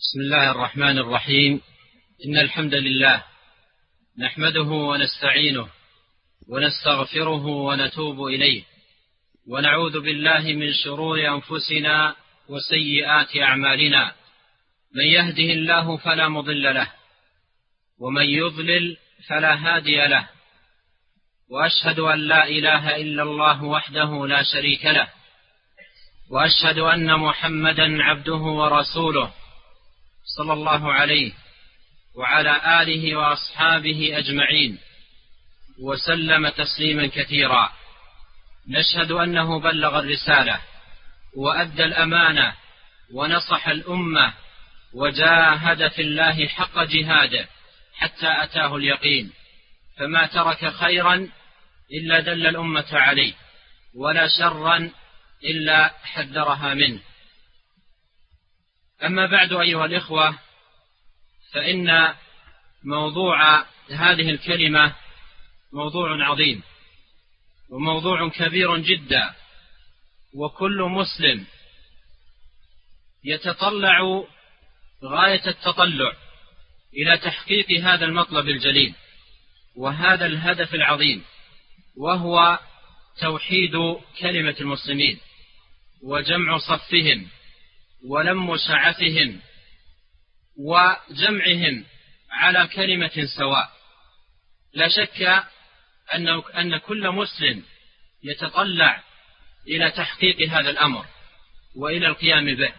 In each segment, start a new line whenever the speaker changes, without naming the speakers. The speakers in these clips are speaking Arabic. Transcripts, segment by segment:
بسم الله الرحمن الرحيم. إن الحمد لله نحمده ونستعينه ونستغفره ونتوب إليه، ونعوذ بالله من شرور أنفسنا وسيئات أعمالنا. من يهده الله فلا مضل له، ومن يضلل فلا هادي له، وأشهد أن لا إله إلا الله وحده لا شريك له، وأشهد أن محمدا عبده ورسوله صلى الله عليه وعلى آله وأصحابه أجمعين، وسلم تسليما كثيرا. نشهد أنه بلغ الرسالة وأدى الأمانة ونصح الأمة وجاهد في الله حق جهاده حتى أتاه اليقين، فما ترك خيرا إلا دل الأمة عليه، ولا شرا إلا حذرها منه. أما بعد أيها الإخوة، فإن موضوع هذه الكلمة موضوع عظيم وموضوع كبير جدا، وكل مسلم يتطلع غاية التطلع إلى تحقيق هذا المطلب الجليل وهذا الهدف العظيم، وهو توحيد كلمة المسلمين وجمع صفهم ولم شعثهم وجمعهم على كلمة سواء. لا شك أن كل مسلم يتطلع إلى تحقيق هذا الأمر وإلى القيام به،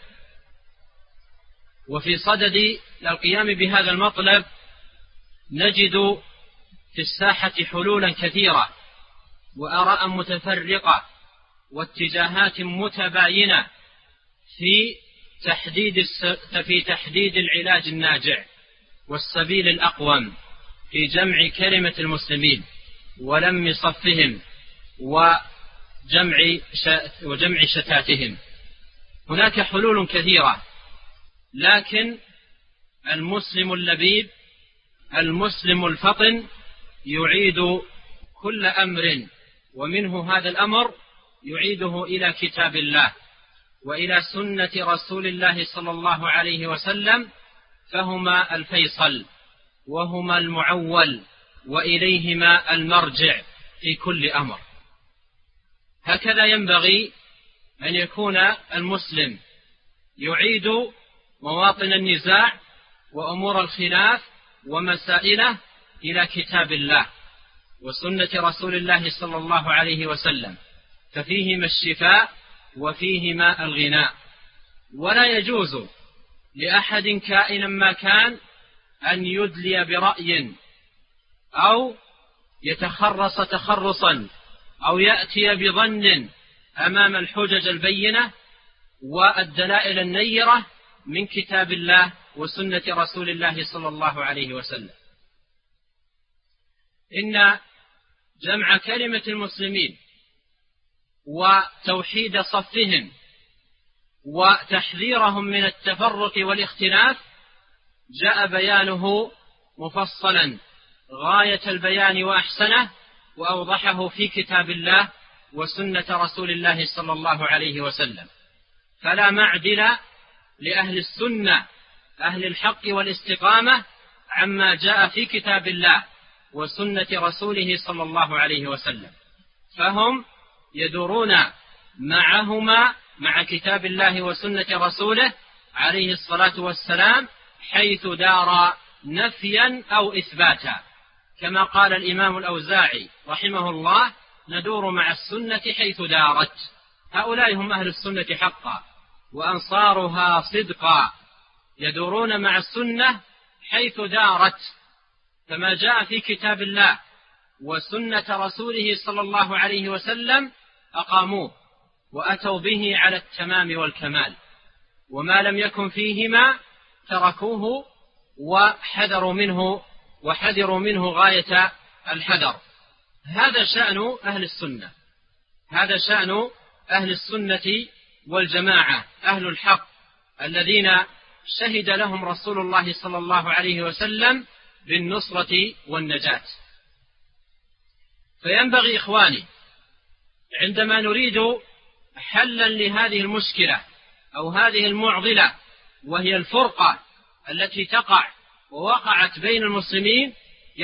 وفي صدد القيام بهذا المطلب نجد في الساحة حلولا كثيرة وآراء متفرقة واتجاهات متباينة في تحديد العلاج الناجع والسبيل الأقوم في جمع كلمة المسلمين ولم صفهم وجمع شتاتهم. هناك حلول كثيرة، لكن المسلم اللبيب المسلم الفطن يعيد كل أمر، ومنه هذا الأمر يعيده إلى كتاب الله وإلى سنة رسول الله صلى الله عليه وسلم، فهما الفيصل وهما المعول وإليهما المرجع في كل أمر. هكذا ينبغي أن يكون المسلم يعيد مواطن النزاع وأمور الخلاف ومسائله إلى كتاب الله وسنة رسول الله صلى الله عليه وسلم، ففيهما الشفاء وفيهما الغناء. ولا يجوز لأحد كائنا ما كان أن يدلي برأي أو يتخرص تخرصا أو يأتي بظن أمام الحجج البينة والدلائل النيرة من كتاب الله وسنة رسول الله صلى الله عليه وسلم. إن جمع كلمة المسلمين وتوحيد صفهم وتحذيرهم من التفرق والاختلاف جاء بيانه مفصلا غاية البيان وأحسنه، وأوضحه في كتاب الله وسنة رسول الله صلى الله عليه وسلم. فلا معدل لأهل السنة أهل الحق والاستقامة عما جاء في كتاب الله وسنة رسوله صلى الله عليه وسلم، فهم يدورون معهما مع كتاب الله وسنة رسوله عليه الصلاة والسلام حيث دار نفيا أو إثباتا، كما قال الإمام الأوزاعي رحمه الله: ندور مع السنة حيث دارت. هؤلاء هم أهل السنة حقا وأنصارها صدقا، يدورون مع السنة حيث دارت، كما جاء في كتاب الله وسنة رسوله صلى الله عليه وسلم أقاموه وأتوا به على التمام والكمال، وما لم يكن فيهما تركوه وحذروا منه غاية الحذر. هذا شأن أهل السنة، هذا شأن أهل السنة والجماعة، أهل الحق الذين شهد لهم رسول الله صلى الله عليه وسلم بالنصرة والنجاة. فينبغي إخواني عندما نريد حلا لهذه المشكلة أو هذه المعضلة وهي الفرقة التي تقع ووقعت بين المسلمين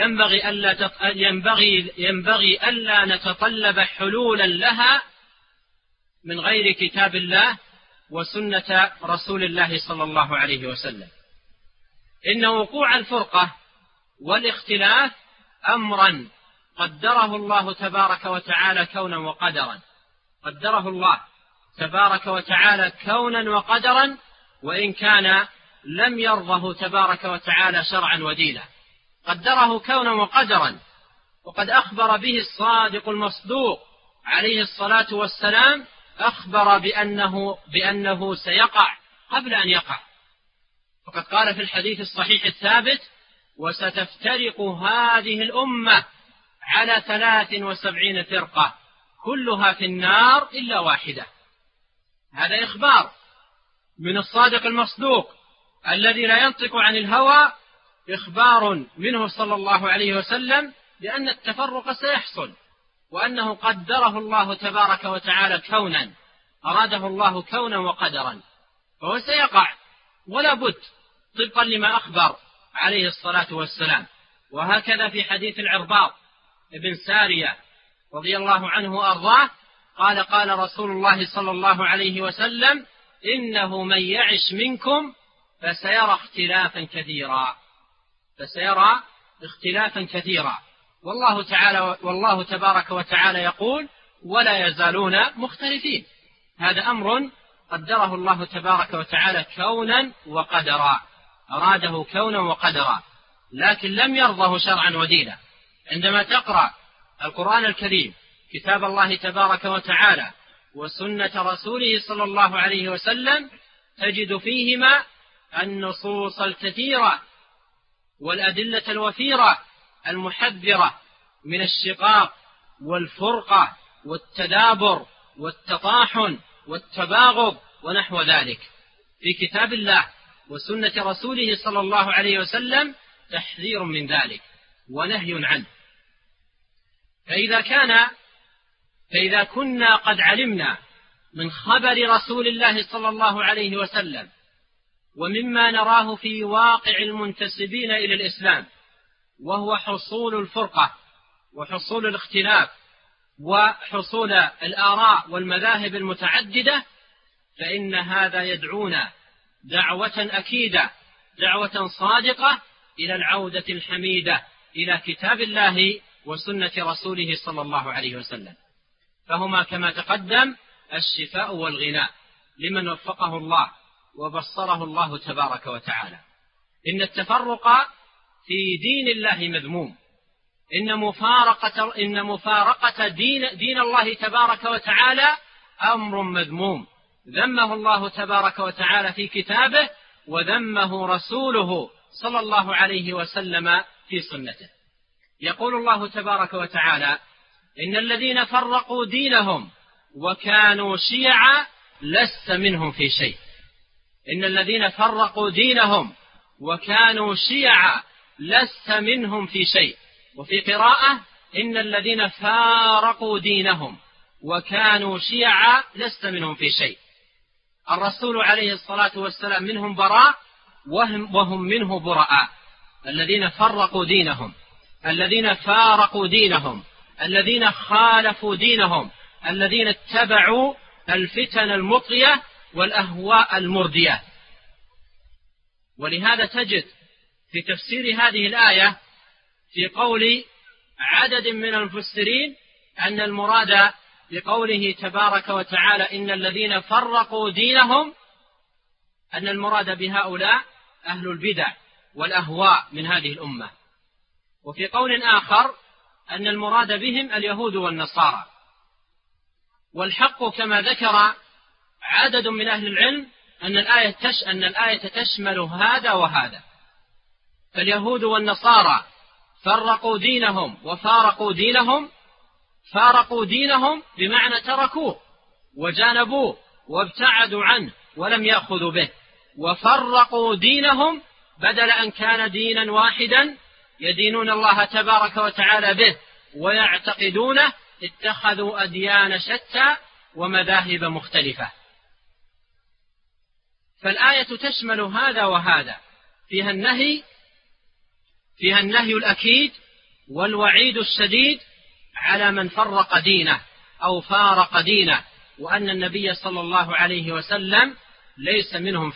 ينبغي ألا نتطلب حلولا لها من غير كتاب الله وسنة رسول الله صلى الله عليه وسلم. إن وقوع الفرقة والاختلاف أمرا قدره الله تبارك وتعالى كونا وقدرا، قدره الله تبارك وتعالى كونا وقدرا، وإن كان لم يرضه تبارك وتعالى شرعا ودينا، قدره كونا وقدرا. وقد أخبر به الصادق المصدوق عليه الصلاة والسلام، أخبر بأنه سيقع قبل أن يقع، فقد قال في الحديث الصحيح الثابت: وستفترق هذه الأمة على 73 فرقة كلها في النار إلا واحدة. هذا إخبار من الصادق المصدوق الذي لا ينطق عن الهوى، إخبار منه صلى الله عليه وسلم بأن التفرق سيحصل، وأنه قدره الله تبارك وتعالى كونا، أراده الله كونا وقدرا، فهو سيقع ولا بد طبقا لما أخبر عليه الصلاة والسلام. وهكذا في حديث العرباض ابن سارية رضي الله عنه وأرضاه قال: قال رسول الله صلى الله عليه وسلم: إنه من يعش منكم فسيرى اختلافا كثيرا، والله تبارك وتعالى يقول: ولا يزالون مختلفين. هذا أمر قدره الله تبارك وتعالى كونا وقدرا، أراده كونا وقدرا، لكن لم يرضه شرعا ودينا. عندما تقرأ القرآن الكريم، كتاب الله تبارك وتعالى وسنة رسوله صلى الله عليه وسلم، تجد فيهما النصوص الكثيرة والأدلة الوفيرة المحذرة من الشقاق والفرقة والتدابر والتطاحن والتباغض ونحو ذلك. في كتاب الله وسنة رسوله صلى الله عليه وسلم تحذير من ذلك ونهي عنه. فإذا كنا قد علمنا من خبر رسول الله صلى الله عليه وسلم ومما نراه في واقع المنتسبين إلى الإسلام، وهو حصول الفرقة وحصول الاختلاف وحصول الآراء والمذاهب المتعددة، فإن هذا يدعونا دعوة أكيدة، دعوة صادقة إلى العودة الحميدة إلى كتاب الله وسنة رسوله صلى الله عليه وسلم، فهما كما تقدم الشفاء والغناء لمن وفقه الله وبصره الله تبارك وتعالى. إن التفرق في دين الله مذموم، إن مفارقة دين الله تبارك وتعالى أمر مذموم، ذمه الله تبارك وتعالى في كتابه، وذمه رسوله صلى الله عليه وسلم في سنته. يقول الله تبارك وتعالى: إن الذين فرقوا دينهم وكانوا شيعا لست منهم في شيء. إن الذين فرقوا دينهم وكانوا شيعا لست منهم في شيء. وفي قراءة: إن الذين فارقوا دينهم وكانوا شيعا لست منهم في شيء. الرسول عليه الصلاة والسلام منهم براء وهم منه براء. الذين فرقوا دينهم، الذين فارقوا دينهم، الذين خالفوا دينهم، الذين اتبعوا الفتن المطغية والأهواء المردية. ولهذا تجد في تفسير هذه الآية في قول عدد من المفسرين أن المراد بقوله تبارك وتعالى إن الذين فرقوا دينهم، أن المراد بهؤلاء أهل البدع والأهواء من هذه الأمة. وفي قول آخر أن المراد بهم اليهود والنصارى. والحق كما ذكر عدد من أهل العلم أن الآية تشمل هذا وهذا. فاليهود والنصارى فرقوا دينهم وفارقوا دينهم. فارقوا دينهم بمعنى تركوه وجانبوه وابتعدوا عنه ولم يأخذوا به. وفرقوا دينهم بدل أن كان دينا واحدا يدينون الله تبارك وتعالى به ويعتقدونه، اتخذوا أديان شتى ومذاهب مختلفة. فالآية تشمل هذا وهذا، فيها النهي الأكيد والوعيد الشديد على من فرق دينه أو فارق دينه، وأن النبي صلى الله عليه وسلم ليس منهم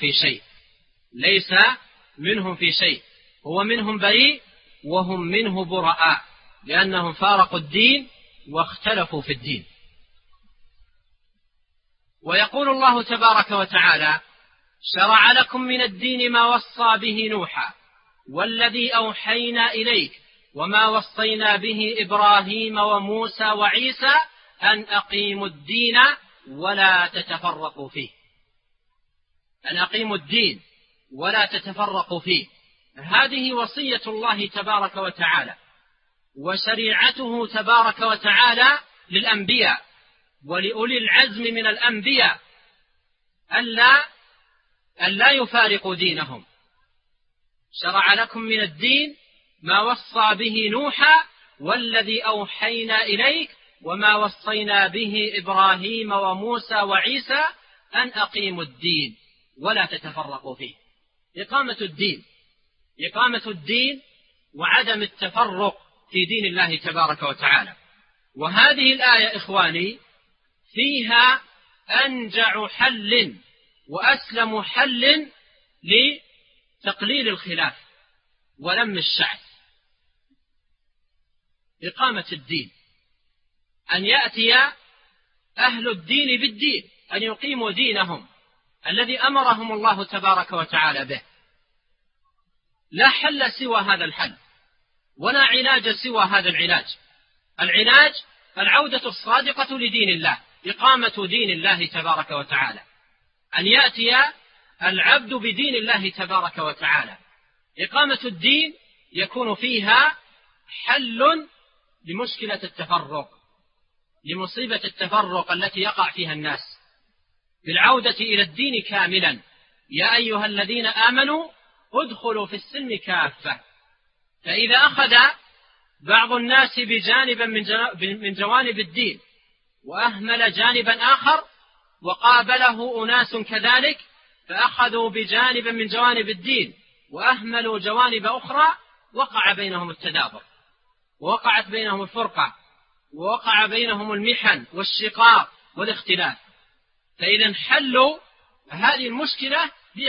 في شيء، هو منهم بريء وهم منه براء، لأنهم فارقوا الدين واختلفوا في الدين. ويقول الله تبارك وتعالى: شرع لكم من الدين ما وصى به نوحا والذي أوحينا إليك وما وصينا به إبراهيم وموسى وعيسى أن أقيموا الدين ولا تتفرقوا فيه. أن أقيموا الدين ولا تتفرقوا فيه. هذه وصية الله تبارك وتعالى وشريعته تبارك وتعالى للأنبياء ولأولي العزم من الأنبياء ألا يفارقوا دينهم. شرع لكم من الدين ما وصى به نوحا والذي أوحينا إليك وما وصينا به إبراهيم وموسى وعيسى أن أقيموا الدين ولا تتفرقوا فيه. إقامة الدين وعدم التفرق في دين الله تبارك وتعالى. وهذه الآية إخواني فيها أنجع حل وأسلم حل لتقليل الخلاف ولم الشعث. إقامة الدين، أن يأتي أهل الدين بالدين، أن يقيموا دينهم الذي أمرهم الله تبارك وتعالى به. لا حل سوى هذا الحل ولا علاج سوى هذا العلاج العودة الصادقة لدين الله، إقامة دين الله تبارك وتعالى، أن يأتي العبد بدين الله تبارك وتعالى. إقامة الدين يكون فيها حل لمشكلة التفرق، لمصيبة التفرق التي يقع فيها الناس، بالعودة إلى الدين كاملا. يا أيها الذين آمنوا ادخلوا في السلم كافة. فإذا أخذ بعض الناس بجانبا من جوانب الدين وأهمل جانبا آخر وقابله أناس كذلك فأخذوا بجانبا من جوانب الدين وأهملوا جوانب أخرى، وقع بينهم التدابر، ووقعت بينهم الفرقة، ووقع بينهم المحن والشقاق والاختلاف. فإذا حلوا هذه المشكلة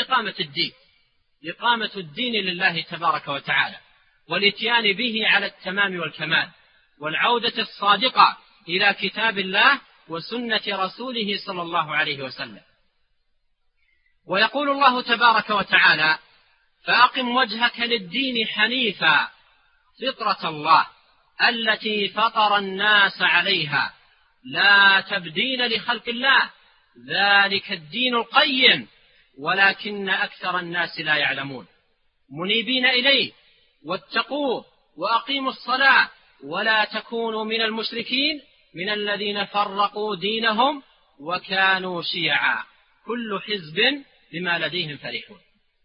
بإقامة الدين لله تبارك وتعالى، والاتيان به على التمام والكمال، والعودة الصادقة إلى كتاب الله وسنة رسوله صلى الله عليه وسلم. ويقول الله تبارك وتعالى: فأقم وجهك للدين حنيفا فطرة الله التي فطر الناس عليها لا تبديل لخلق الله ذلك الدين القيم ولكن أكثر الناس لا يعلمون منيبين إليه واتقوه وأقيموا الصلاة ولا تكونوا من المشركين من الذين فرقوا دينهم وكانوا شيعا كل حزب بما لديهم فرحون.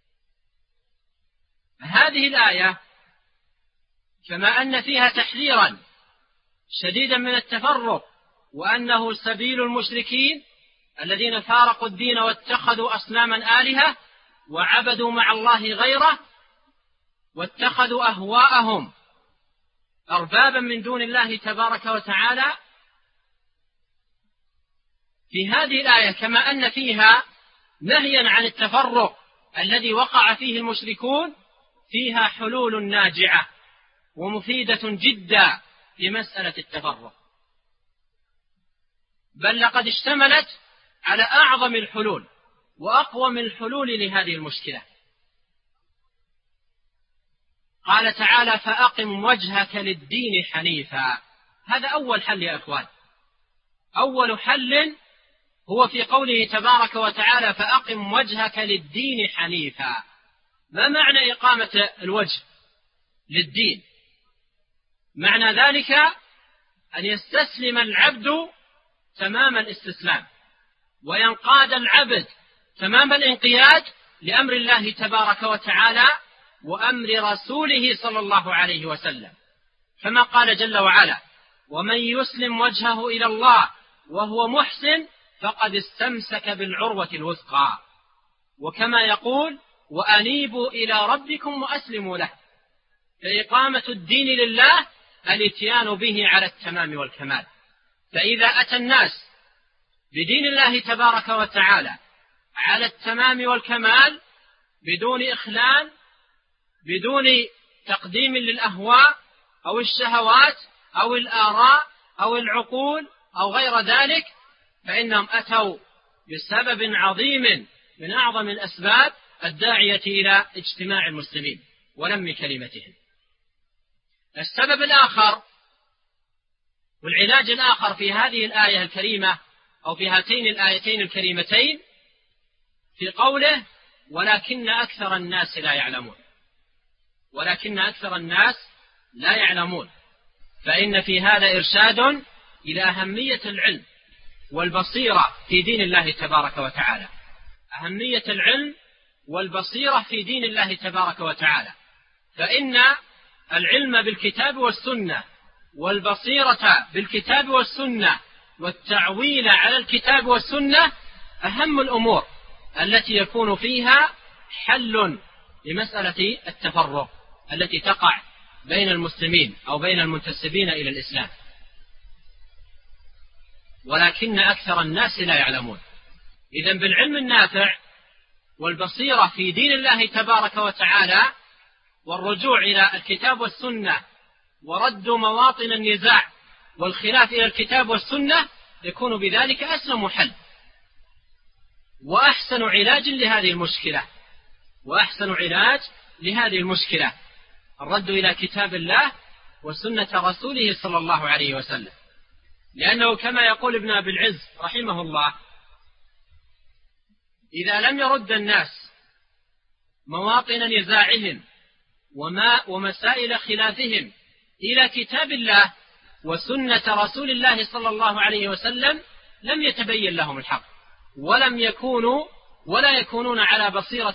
هذه الآية كما أن فيها تحذيرا شديدا من التفرق، وأنه سبيل المشركين الذين فارقوا الدين واتخذوا أصناما آلهة وعبدوا مع الله غيره واتخذوا أهواءهم أربابا من دون الله تبارك وتعالى. في هذه الآية كما أن فيها نهيا عن التفرق الذي وقع فيه المشركون، فيها حلول ناجعة ومفيدة جدا في مسألة التفرق، بل لقد اشتملت على أعظم الحلول وأقوم الحلول لهذه المشكلة. قال تعالى: فأقم وجهك للدين حنيفا. هذا أول حل يا أخوان، أول حل هو في قوله تبارك وتعالى: فأقم وجهك للدين حنيفا. ما معنى إقامة الوجه للدين؟ معنى ذلك أن يستسلم العبد تمام الاستسلام، وينقاد العبد تمام الانقياد لأمر الله تبارك وتعالى وأمر رسوله صلى الله عليه وسلم، كما قال جل وعلا: ومن يسلم وجهه إلى الله وهو محسن فقد استمسك بالعروة الوثقى. وكما يقول: وأنيبوا إلى ربكم وأسلموا له. فإقامة الدين لله الاتيان به على التمام والكمال. فإذا أتى الناس بدين الله تبارك وتعالى على التمام والكمال بدون إخلال، بدون تقديم للأهواء أو الشهوات أو الآراء أو العقول أو غير ذلك، فإنهم أتوا بسبب عظيم من أعظم الأسباب الداعية إلى اجتماع المسلمين ولم كلمتهم. السبب الآخر والعلاج الآخر في هذه الآية الكريمة أو في هاتين الآيتين الكريمتين في قوله ولكن أكثر الناس لا يعلمون. ولكن أكثر الناس لا يعلمون، فإن في هذا إرشاد إلى أهمية العلم والبصيرة في دين الله تبارك وتعالى. أهمية العلم والبصيرة في دين الله تبارك وتعالى، فإن العلم بالكتاب والسنة والبصيرة بالكتاب والسنة والتعويل على الكتاب والسنة أهم الأمور التي يكون فيها حل لمسألة التفرق التي تقع بين المسلمين أو بين المنتسبين إلى الإسلام. ولكن أكثر الناس لا يعلمون. إذن بالعلم النافع والبصيرة في دين الله تبارك وتعالى والرجوع إلى الكتاب والسنة ورد مواطن النزاع والخلاف إلى الكتاب والسنة يكون بذلك أسلم حل وأحسن علاج لهذه المشكلة. وأحسن علاج لهذه المشكلة الرد إلى كتاب الله وسنة رسوله صلى الله عليه وسلم، لأنه كما يقول ابن أبي العز رحمه الله إذا لم يرد الناس مواطن نزاعهم ومسائل خلافهم إلى كتاب الله وسنة رسول الله صلى الله عليه وسلم لم يتبين لهم الحق ولا يكونون على بصيرة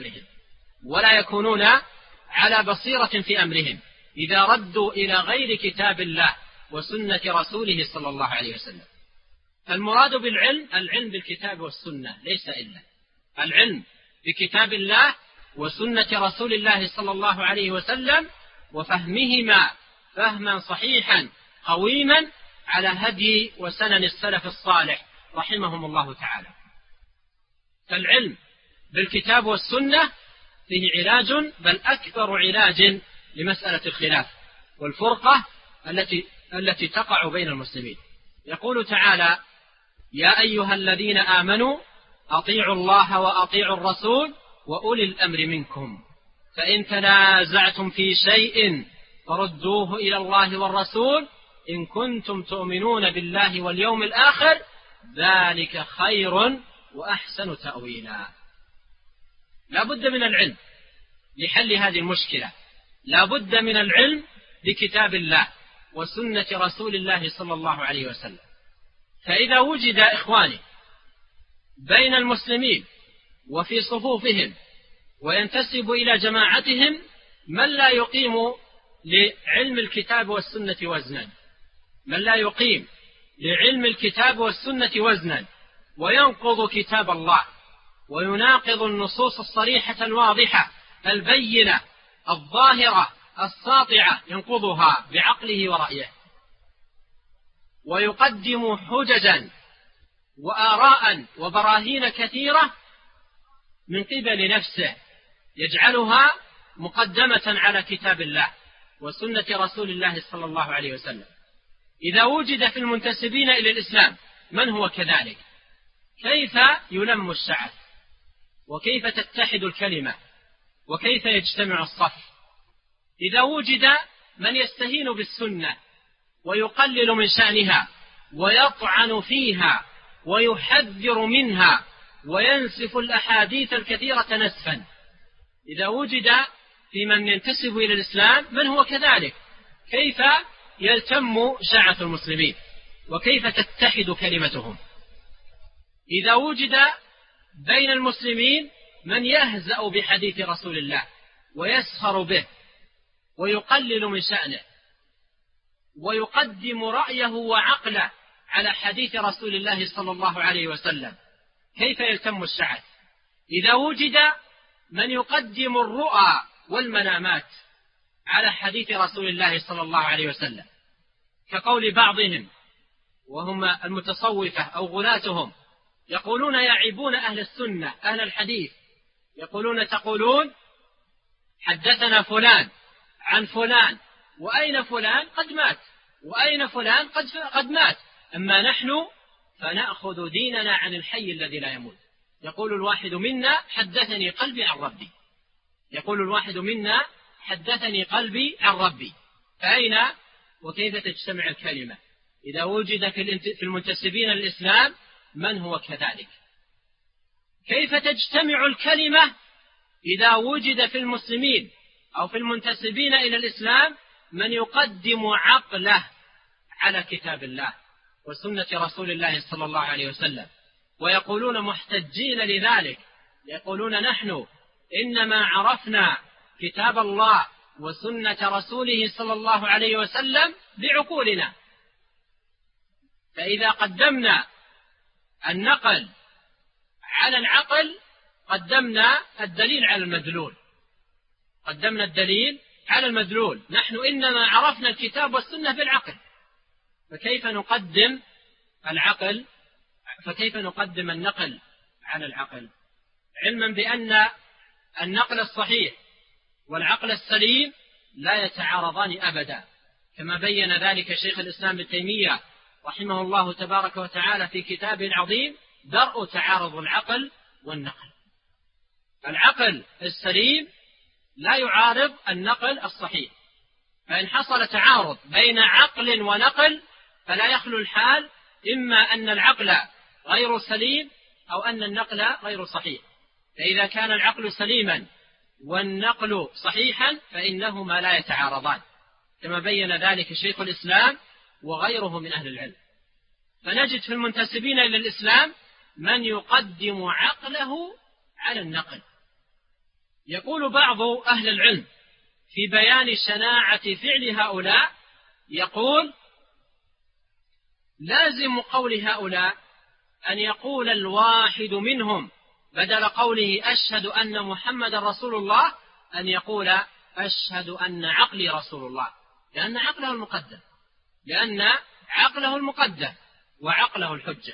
في أمرهم إذا ردوا إلى غير كتاب الله وسنة رسوله صلى الله عليه وسلم. فالمراد بالعلم العلم بالكتاب والسنة، ليس إلا العلم بكتاب الله وسنة رسول الله صلى الله عليه وسلم وفهمهما فهما صحيحا قويما على هدي وسنن السلف الصالح رحمهم الله تعالى. فالعلم بالكتاب والسنة فيه علاج، بل أكبر علاج لمسألة الخلاف والفرقة التي تقع بين المسلمين. يقول تعالى يا أيها الذين آمنوا أطيعوا الله وأطيعوا الرسول وأولي الأمر منكم فإن تنازعتم في شيء فردوه إلى الله والرسول إن كنتم تؤمنون بالله واليوم الآخر ذلك خير وأحسن تأويلا. لا بد من العلم لحل هذه المشكلة، لا بد من العلم بكتاب الله وسنة رسول الله صلى الله عليه وسلم. فإذا وجد إخواني بين المسلمين وفي صفوفهم وينتسب إلى جماعتهم من لا يقيم لعلم الكتاب والسنة وزنا، من لا يقيم لعلم الكتاب والسنة وزنا وينقض كتاب الله ويناقض النصوص الصريحة الواضحة البينة الظاهرة الساطعة ينقضها بعقله ورأيه ويقدم حججا وآراء وبراهين كثيرة من قبل نفسه يجعلها مقدمة على كتاب الله وسنة رسول الله صلى الله عليه وسلم. إذا وجد في المنتسبين إلى الإسلام من هو كذلك كيف يلم الشعب وكيف تتحد الكلمة وكيف يجتمع الصف؟ إذا وجد من يستهين بالسنة ويقلل من شأنها ويطعن فيها ويحذر منها وينسف الأحاديث الكثيرة نسفا، إذا وجد في من ينتسب إلى الإسلام من هو كذلك كيف يلتم شعث المسلمين وكيف تتحد كلمتهم؟ إذا وجد بين المسلمين من يهزأ بحديث رسول الله ويسخر به ويقلل من شأنه ويقدم رأيه وعقله على حديث رسول الله صلى الله عليه وسلم، كيف يلتم الشعث؟ إذا وجد من يقدم الرؤى والمنامات على حديث رسول الله صلى الله عليه وسلم، كقول بعضهم وهم المتصوفة أو غلاتهم يقولون يعيبون أهل السنة أهل الحديث، يقولون تقولون حدثنا فلان عن فلان، وأين فلان قد مات، وأين فلان قد مات، أما نحن فنأخذ ديننا عن الحي الذي لا يموت. يقول الواحد منا حدثني قلبي عن ربي، يقول الواحد منا حدثني قلبي عن ربي. فأين وكيف تجتمع الكلمة إذا وجد في المنتسبين للإسلام من هو كذلك؟ كيف تجتمع الكلمة إذا وجد في المسلمين أو في المنتسبين إلى الإسلام من يقدم عقله على كتاب الله وسنة رسول الله صلى الله عليه وسلم، ويقولون محتجين لذلك، يقولون نحن إنما عرفنا كتاب الله وسنة رسوله صلى الله عليه وسلم بعقولنا، فإذا قدمنا النقل على العقل قدمنا الدليل على المدلول، قدمنا الدليل على المدلول. نحن إنما عرفنا الكتاب والسنة بالعقل، فكيف نقدم العقل، فكيف نقدم النقل على العقل؟ علما بأن النقل الصحيح والعقل السليم لا يتعارضان أبدا، كما بين ذلك شيخ الإسلام ابن تيمية رحمه الله تبارك وتعالى في كتابه العظيم درء تعارض العقل والنقل. العقل السليم لا يعارض النقل الصحيح، فإن حصل تعارض بين عقل ونقل فلا يخلو الحال إما أن العقل غير سليم أو أن النقل غير صحيح. فإذا كان العقل سليما والنقل صحيحا فإنهما لا يتعارضان، كما بين ذلك شيخ الإسلام وغيره من أهل العلم. فنجد في المنتسبين إلى الإسلام من يقدم عقله على النقل. يقول بعض أهل العلم في بيان شناعة فعل هؤلاء، يقول لازم قول هؤلاء أن يقول الواحد منهم بدل قوله أشهد أن محمد رسول الله أن يقول أشهد أن عقلي رسول الله، لأن عقله المقدم، لأن عقله المقدم وعقله الحجة.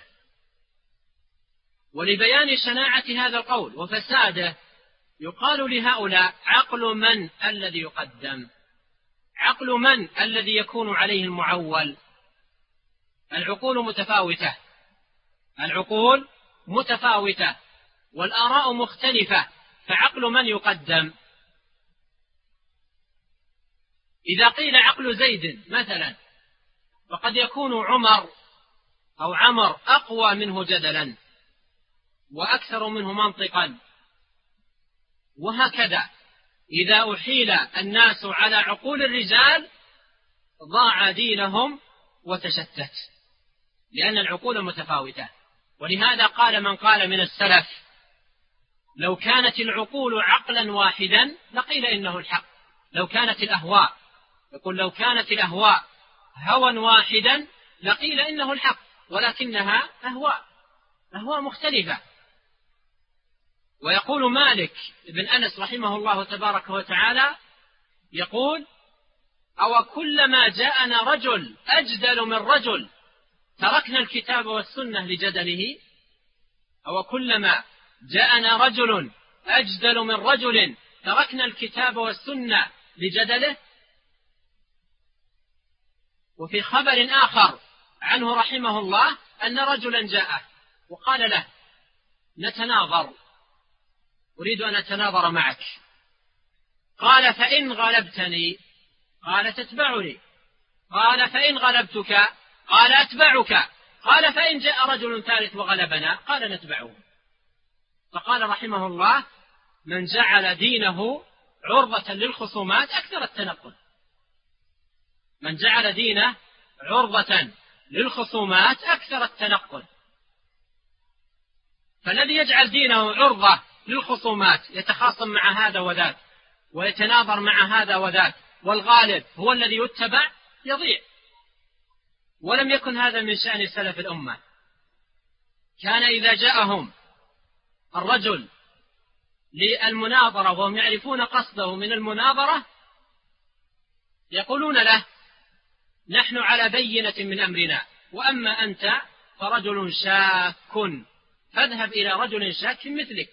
ولبيان شناعة هذا القول وفساده يقال لهؤلاء عقل من الذي يقدم؟ عقل من الذي يكون عليه المعول؟ العقول متفاوتة، العقول متفاوتة والآراء مختلفة، فعقل من يقدم؟ إذا قيل عقل زيد مثلا فقد يكون عمر أو عمر أقوى منه جدلا وأكثر منه منطقا، وهكذا إذا أحيل الناس على عقول الرجال ضاع دينهم وتشتت، لأن العقول متفاوتة. ولهذا قال من قال من السلف لو كانت العقول عقلا واحدا لقيل إنه الحق، لو كانت الأهواء، يقول لو كانت الأهواء هوى واحدا لقيل إنه الحق، ولكنها أهواء مختلفة. ويقول مالك بن أنس رحمه الله تبارك وتعالى يقول أو كلما جاءنا رجل أجدل من رجل تركنا الكتاب والسنة لجدله؟ أو كلما جاءنا رجل أجدل من رجل تركنا الكتاب والسنة لجدله؟ وفي خبر آخر عنه رحمه الله أن رجلا جاءه وقال له نتناظر، أريد أن أتناظر معك. قال فإن غلبتني؟ قال تتبعني. قال فإن غلبتك؟ قال أتبعك. قال فإن جاء رجل ثالث وغلبنا؟ قال نتبعه. فقال رحمه الله من جعل دينه عرضة للخصومات أكثر التنقل، من جعل دينه عرضة للخصومات أكثر التنقل. فالذي يجعل دينه عرضة للخصومات يتخاصم مع هذا وذاك ويتناظر مع هذا وذاك والغالب هو الذي يتبع يضيع. ولم يكن هذا من شأن سلف الأمة، كان إذا جاءهم الرجل للمناظرة وهم يعرفون قصده من المناظرة يقولون له: نحن على بينة من أمرنا، وأما أنت فرجل شاك، فاذهب إلى رجل شاك مثلك.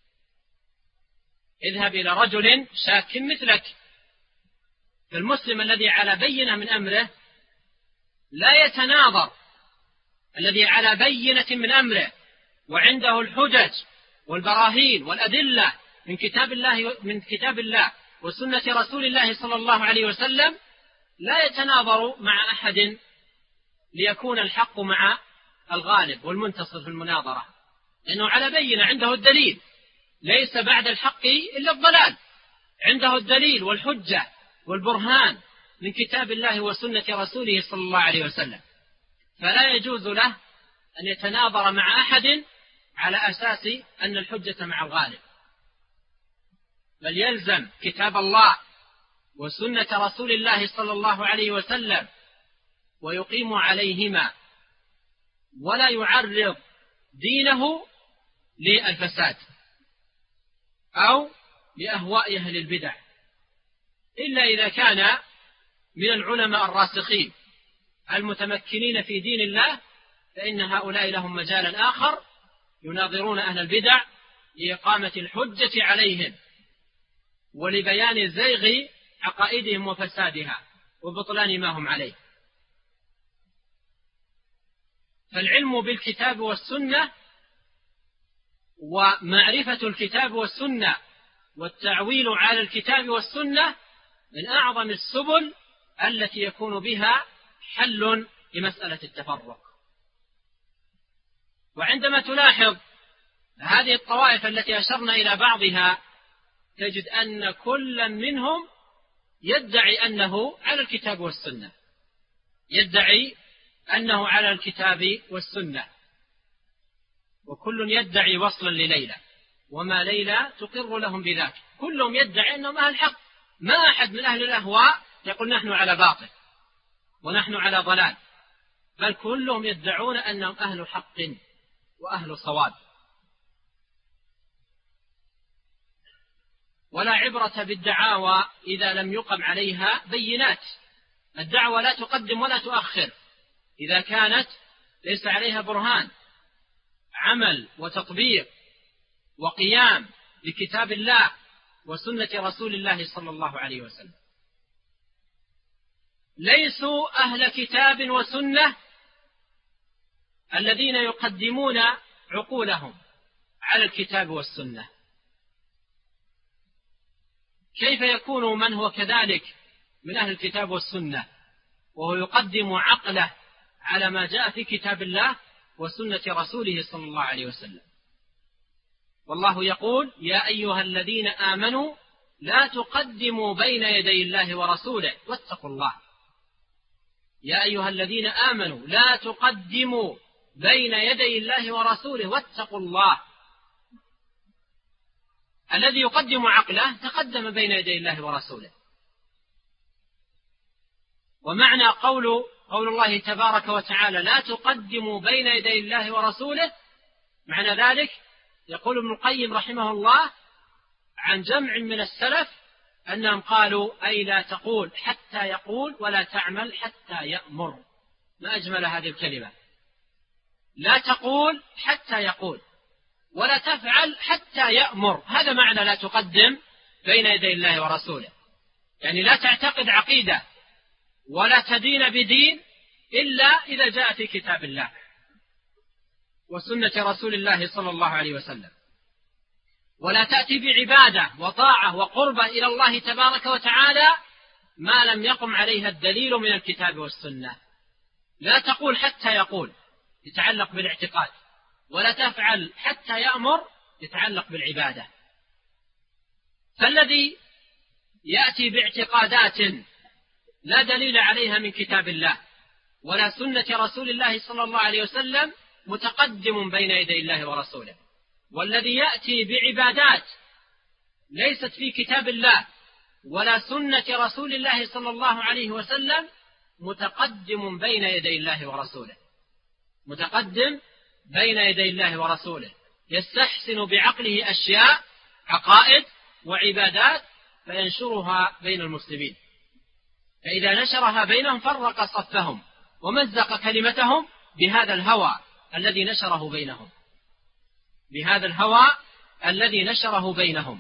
اذهب إلى رجل شاك مثلك. فالمسلم الذي على بينة من أمره لا يتناظر، الذي على بينة من أمره وعنده الحجج والبراهين والأدلة من كتاب الله وسنة رسول الله صلى الله عليه وسلم لا يتناظر مع أحد ليكون الحق مع الغالب والمنتصر في المناظرة، لأنه على بينة، عنده الدليل، ليس بعد الحق إلا الضلال، عنده الدليل والحجة والبرهان من كتاب الله وسنة رسوله صلى الله عليه وسلم، فلا يجوز له أن يتناظر مع أحد على أساس أن الحجة مع الغالب، بل يلزم كتاب الله وسنة رسول الله صلى الله عليه وسلم ويقيم عليهما، ولا يعرض دينه للفساد أو لأهواء أهل البدع، إلا إذا كان من العلماء الراسخين المتمكنين في دين الله، فإن هؤلاء لهم مجالا آخر يناظرون أهل البدع لإقامة الحجة عليهم ولبيان زيغ عقائدهم وفسادها وبطلان ما هم عليه. فالعلم بالكتاب والسنة ومعرفة الكتاب والسنة والتعويل على الكتاب والسنة من أعظم السبل التي يكون بها حل لمسألة التفرق. وعندما تلاحظ هذه الطوائف التي أشرنا إلى بعضها تجد أن كل منهم يدعي أنه على الكتاب والسنة، يدعي أنه على الكتاب والسنة، وكل يدعي وصلا لليلى، وما ليلى تقر لهم بذاك، كلهم يدعي أنهم أهل حق، ما أحد من أهل الأهواء يقول نحن على باطل ونحن على ضلال، بل كلهم يدعون أنهم أهل حق وأهل صواب. ولا عبرة بالدعاوى إذا لم يقم عليها بينات، الدعوة لا تقدم ولا تؤخر إذا كانت ليس عليها برهان، عمل وتطبيق وقيام بكتاب الله وسنة رسول الله صلى الله عليه وسلم. ليسوا أهل كتاب وسنة الذين يقدمون عقولهم على الكتاب والسنة. كيف يكون من هو كذلك من أهل الكتاب والسنة وهو يقدم عقله على ما جاء في كتاب الله وسنة رسوله صلى الله عليه وسلم؟ والله يقول: يا أيها الذين آمنوا لا تقدموا بين يدي الله ورسوله واتقوا الله. يا أيها الذين آمنوا لا تقدموا بين يدي الله ورسوله واتقوا الله. الذي يقدم عقله تقدم بين يدي الله ورسوله. ومعنى قول الله تبارك وتعالى لا تقدموا بين يدي الله ورسوله، معنى ذلك يقول ابن القيم رحمه الله عن جمع من السلف أنهم قالوا: أي لا تقول حتى يقول ولا تعمل حتى يأمر. ما أجمل هذه الكلمة، لا تقول حتى يقول ولا تفعل حتى يأمر. هذا معنى لا تقدم بين يدي الله ورسوله، يعني لا تعتقد عقيدة ولا تدين بدين إلا إذا جاء في كتاب الله وسنة رسول الله صلى الله عليه وسلم، ولا تأتي بعبادة وطاعة وقربة إلى الله تبارك وتعالى ما لم يقم عليها الدليل من الكتاب والسنة. لا تقول حتى يقول يتعلق بالاعتقاد، ولا تفعل حتى يأمر يتعلق بالعبادة. فالذي يأتي باعتقادات لا دليل عليها من كتاب الله ولا سنة رسول الله صلى الله عليه وسلم متقدم بين يدي الله ورسوله، والذي يأتي بعبادات ليست في كتاب الله ولا سنة رسول الله صلى الله عليه وسلم متقدم بين يدي الله ورسوله، متقدم بين يدي الله ورسوله، يستحسن بعقله أشياء عقائد وعبادات فينشرها بين المسلمين، فإذا نشرها بينهم فرق صفهم ومزق كلمتهم بهذا الهوى الذي نشره بينهم، بهذا الهوى الذي نشره بينهم.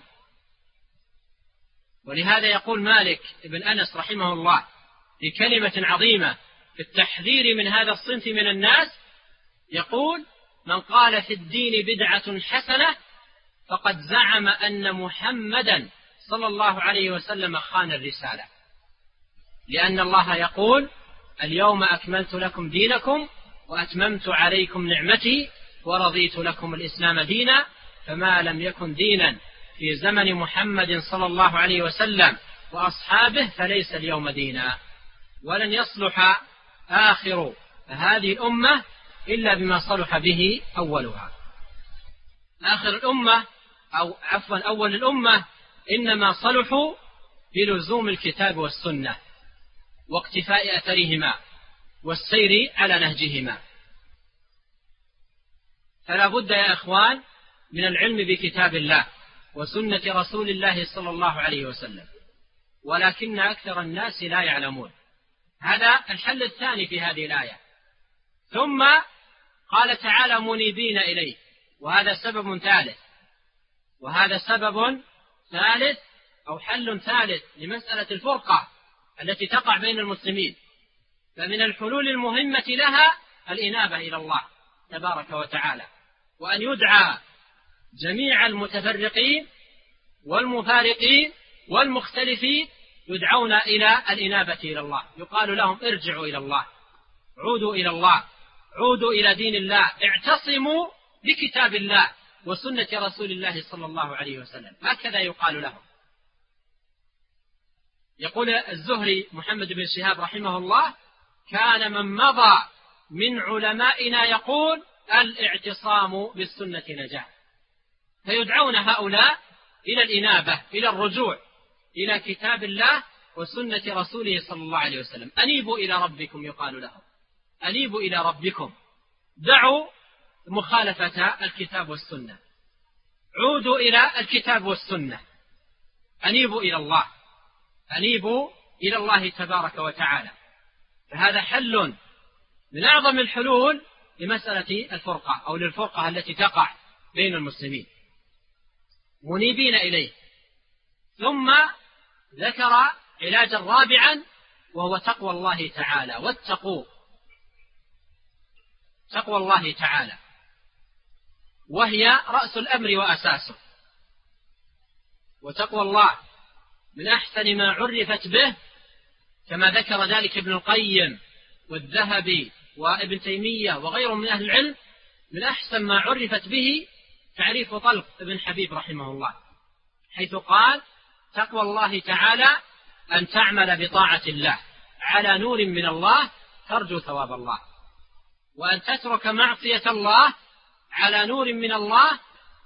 ولهذا يقول مالك بن أنس رحمه الله في كلمة عظيمة في التحذير من هذا الصنف من الناس، يقول: من قال في الدين بدعة حسنة فقد زعم أن محمدا صلى الله عليه وسلم خان الرسالة، لأن الله يقول: اليوم أكملت لكم دينكم وأتممت عليكم نعمتي ورضيت لكم الإسلام دينا، فما لم يكن دينا في زمن محمد صلى الله عليه وسلم وأصحابه فليس اليوم دينا. ولن يصلح آخر هذه الأمة إلا بما صلح به أولها. آخر الأمة أو عفوا أول الأمة إنما صلحوا بلزوم الكتاب والسنة واقتفاء أثرهما والسير على نهجهما. فلا بد يا إخوان من العلم بكتاب الله وسنة رسول الله صلى الله عليه وسلم، ولكن أكثر الناس لا يعلمون. هذا الحل الثاني في هذه الآية. ثم قال تعالى: منيبين إليه، وهذا سبب ثالث، وهذا سبب ثالث أو حل ثالث لمسألة الفرقة التي تقع بين المسلمين. فمن الحلول المهمة لها الإنابة إلى الله تبارك وتعالى، وأن يدعى جميع المتفرقين والمفارقين والمختلفين يدعون إلى الإنابة إلى الله، يقال لهم: ارجعوا إلى الله، عودوا إلى الله، عودوا إلى دين الله، اعتصموا بكتاب الله وسنة رسول الله صلى الله عليه وسلم. هكذا يقال لهم. يقول الزهري محمد بن شهاب رحمه الله: كان من مضى من علمائنا يقول: الاعتصام بالسنة نجاة. فيدعون هؤلاء إلى الإنابة، إلى الرجوع إلى كتاب الله وسنة رسوله صلى الله عليه وسلم. أنيبوا إلى ربكم، يقال لهم: أنيبوا إلى ربكم، دعوا مخالفة الكتاب والسنة، عودوا إلى الكتاب والسنة، أنيبوا إلى الله، أنيبوا إلى الله تبارك وتعالى. فهذا حل من أعظم الحلول لمسألة الفرقة أو للفرقة التي تقع بين المسلمين. منيبين إليه. ثم ذكر علاجا رابعا وهو تقوى الله تعالى. واتقوا، تقوى الله تعالى، وهي رأس الأمر وأساسه. وتقوى الله من أحسن ما عرفت به، كما ذكر ذلك ابن القيم والذهبي وابن تيمية وغيرهم من أهل العلم، من أحسن ما عرفت به تعريف طلق ابن حبيب رحمه الله، حيث قال: تقوى الله تعالى أن تعمل بطاعة الله على نور من الله ترجو ثواب الله، وأن تترك معصية الله على نور من الله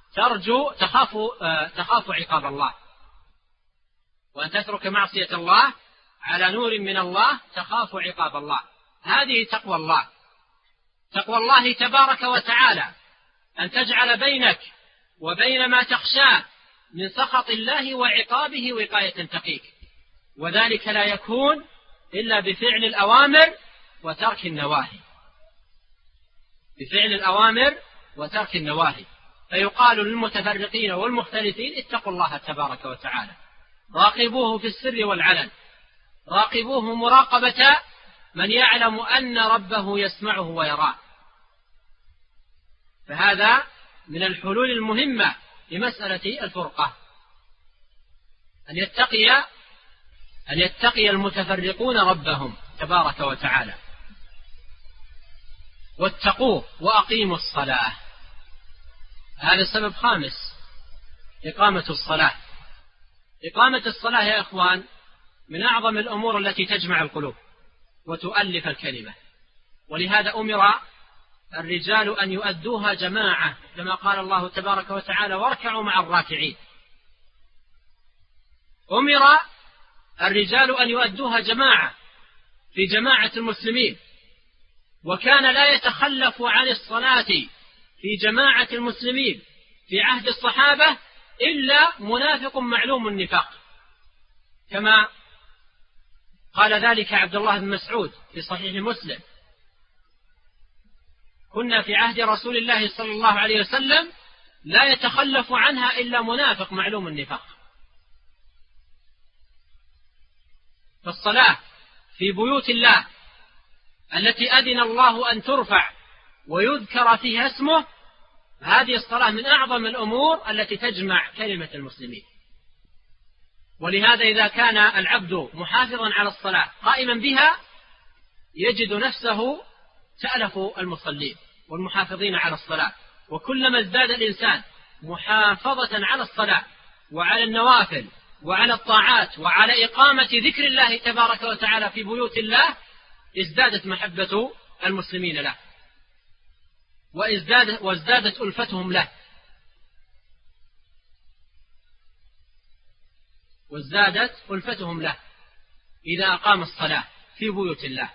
تخاف عقاب الله. وأن تترك معصية الله على نور من الله تخاف عقاب الله. هذه تقوى الله. تقوى الله تبارك وتعالى أن تجعل بينك وبين ما تخشاه من سخط الله وعقابه وقاية تقيك، وذلك لا يكون إلا بفعل الأوامر وترك النواهي، بفعل الأوامر وترك النواهي. فيقال للمتفرقين والمختلفين: اتقوا الله تبارك وتعالى، راقبوه في السر والعلن، راقبوه مراقبة من يعلم أن ربه يسمعه ويراه. فهذا من الحلول المهمة لمسألة الفرقة، أن يتقي المتفرقون ربهم تبارك وتعالى. واتقوه وأقيموا الصلاة. هذا سبب خامس، إقامة الصلاة. إقامة الصلاة يا إخوان من أعظم الأمور التي تجمع القلوب وتؤلف الكلمة، ولهذا أمر الرجال أن يؤدوها جماعة، كما قال الله تبارك وتعالى: واركعوا مع الراكعين. أمر الرجال أن يؤدوها جماعة في جماعة المسلمين، وكان لا يتخلف عن الصلاة في جماعة المسلمين في عهد الصحابة إلا منافق معلوم النفاق، كما قال ذلك عبد الله بن مسعود في صحيح مسلم: كنا في عهد رسول الله صلى الله عليه وسلم لا يتخلف عنها إلا منافق معلوم النفاق. فالصلاة في بيوت الله التي أذن الله أن ترفع ويذكر فيها اسمه، هذه الصلاة من أعظم الأمور التي تجمع كلمة المسلمين. ولهذا إذا كان العبد محافظا على الصلاة قائما بها يجد نفسه تألف المصلين والمحافظين على الصلاة. وكلما ازداد الإنسان محافظة على الصلاة وعلى النوافل وعلى الطاعات وعلى إقامة ذكر الله تبارك وتعالى في بيوت الله، ازدادت محبة المسلمين له وازدادت ألفتهم له إذا أقام الصلاة في بيوت الله.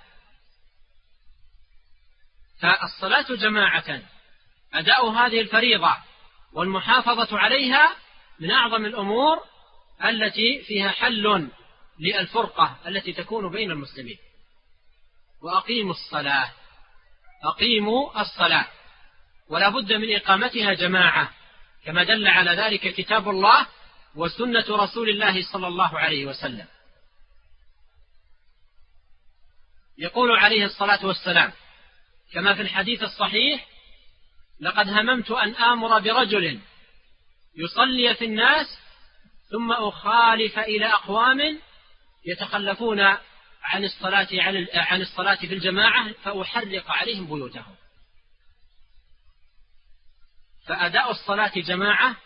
فالصلاة جماعة، أداء هذه الفريضة والمحافظة عليها من أعظم الأمور التي فيها حل للفرقة التي تكون بين المسلمين. وأقيموا الصلاة ولا بد من إقامتها جماعة، كما دل على ذلك كتاب الله وسنة رسول الله صلى الله عليه وسلم. يقول عليه الصلاة والسلام كما في الحديث الصحيح: لقد هممت أن آمر برجل يصلي في الناس ثم أخالف إلى أقوام يتخلفون عن الصلاة في الجماعة فأحرق عليهم بيوتهم. فأداء الصلاة جماعة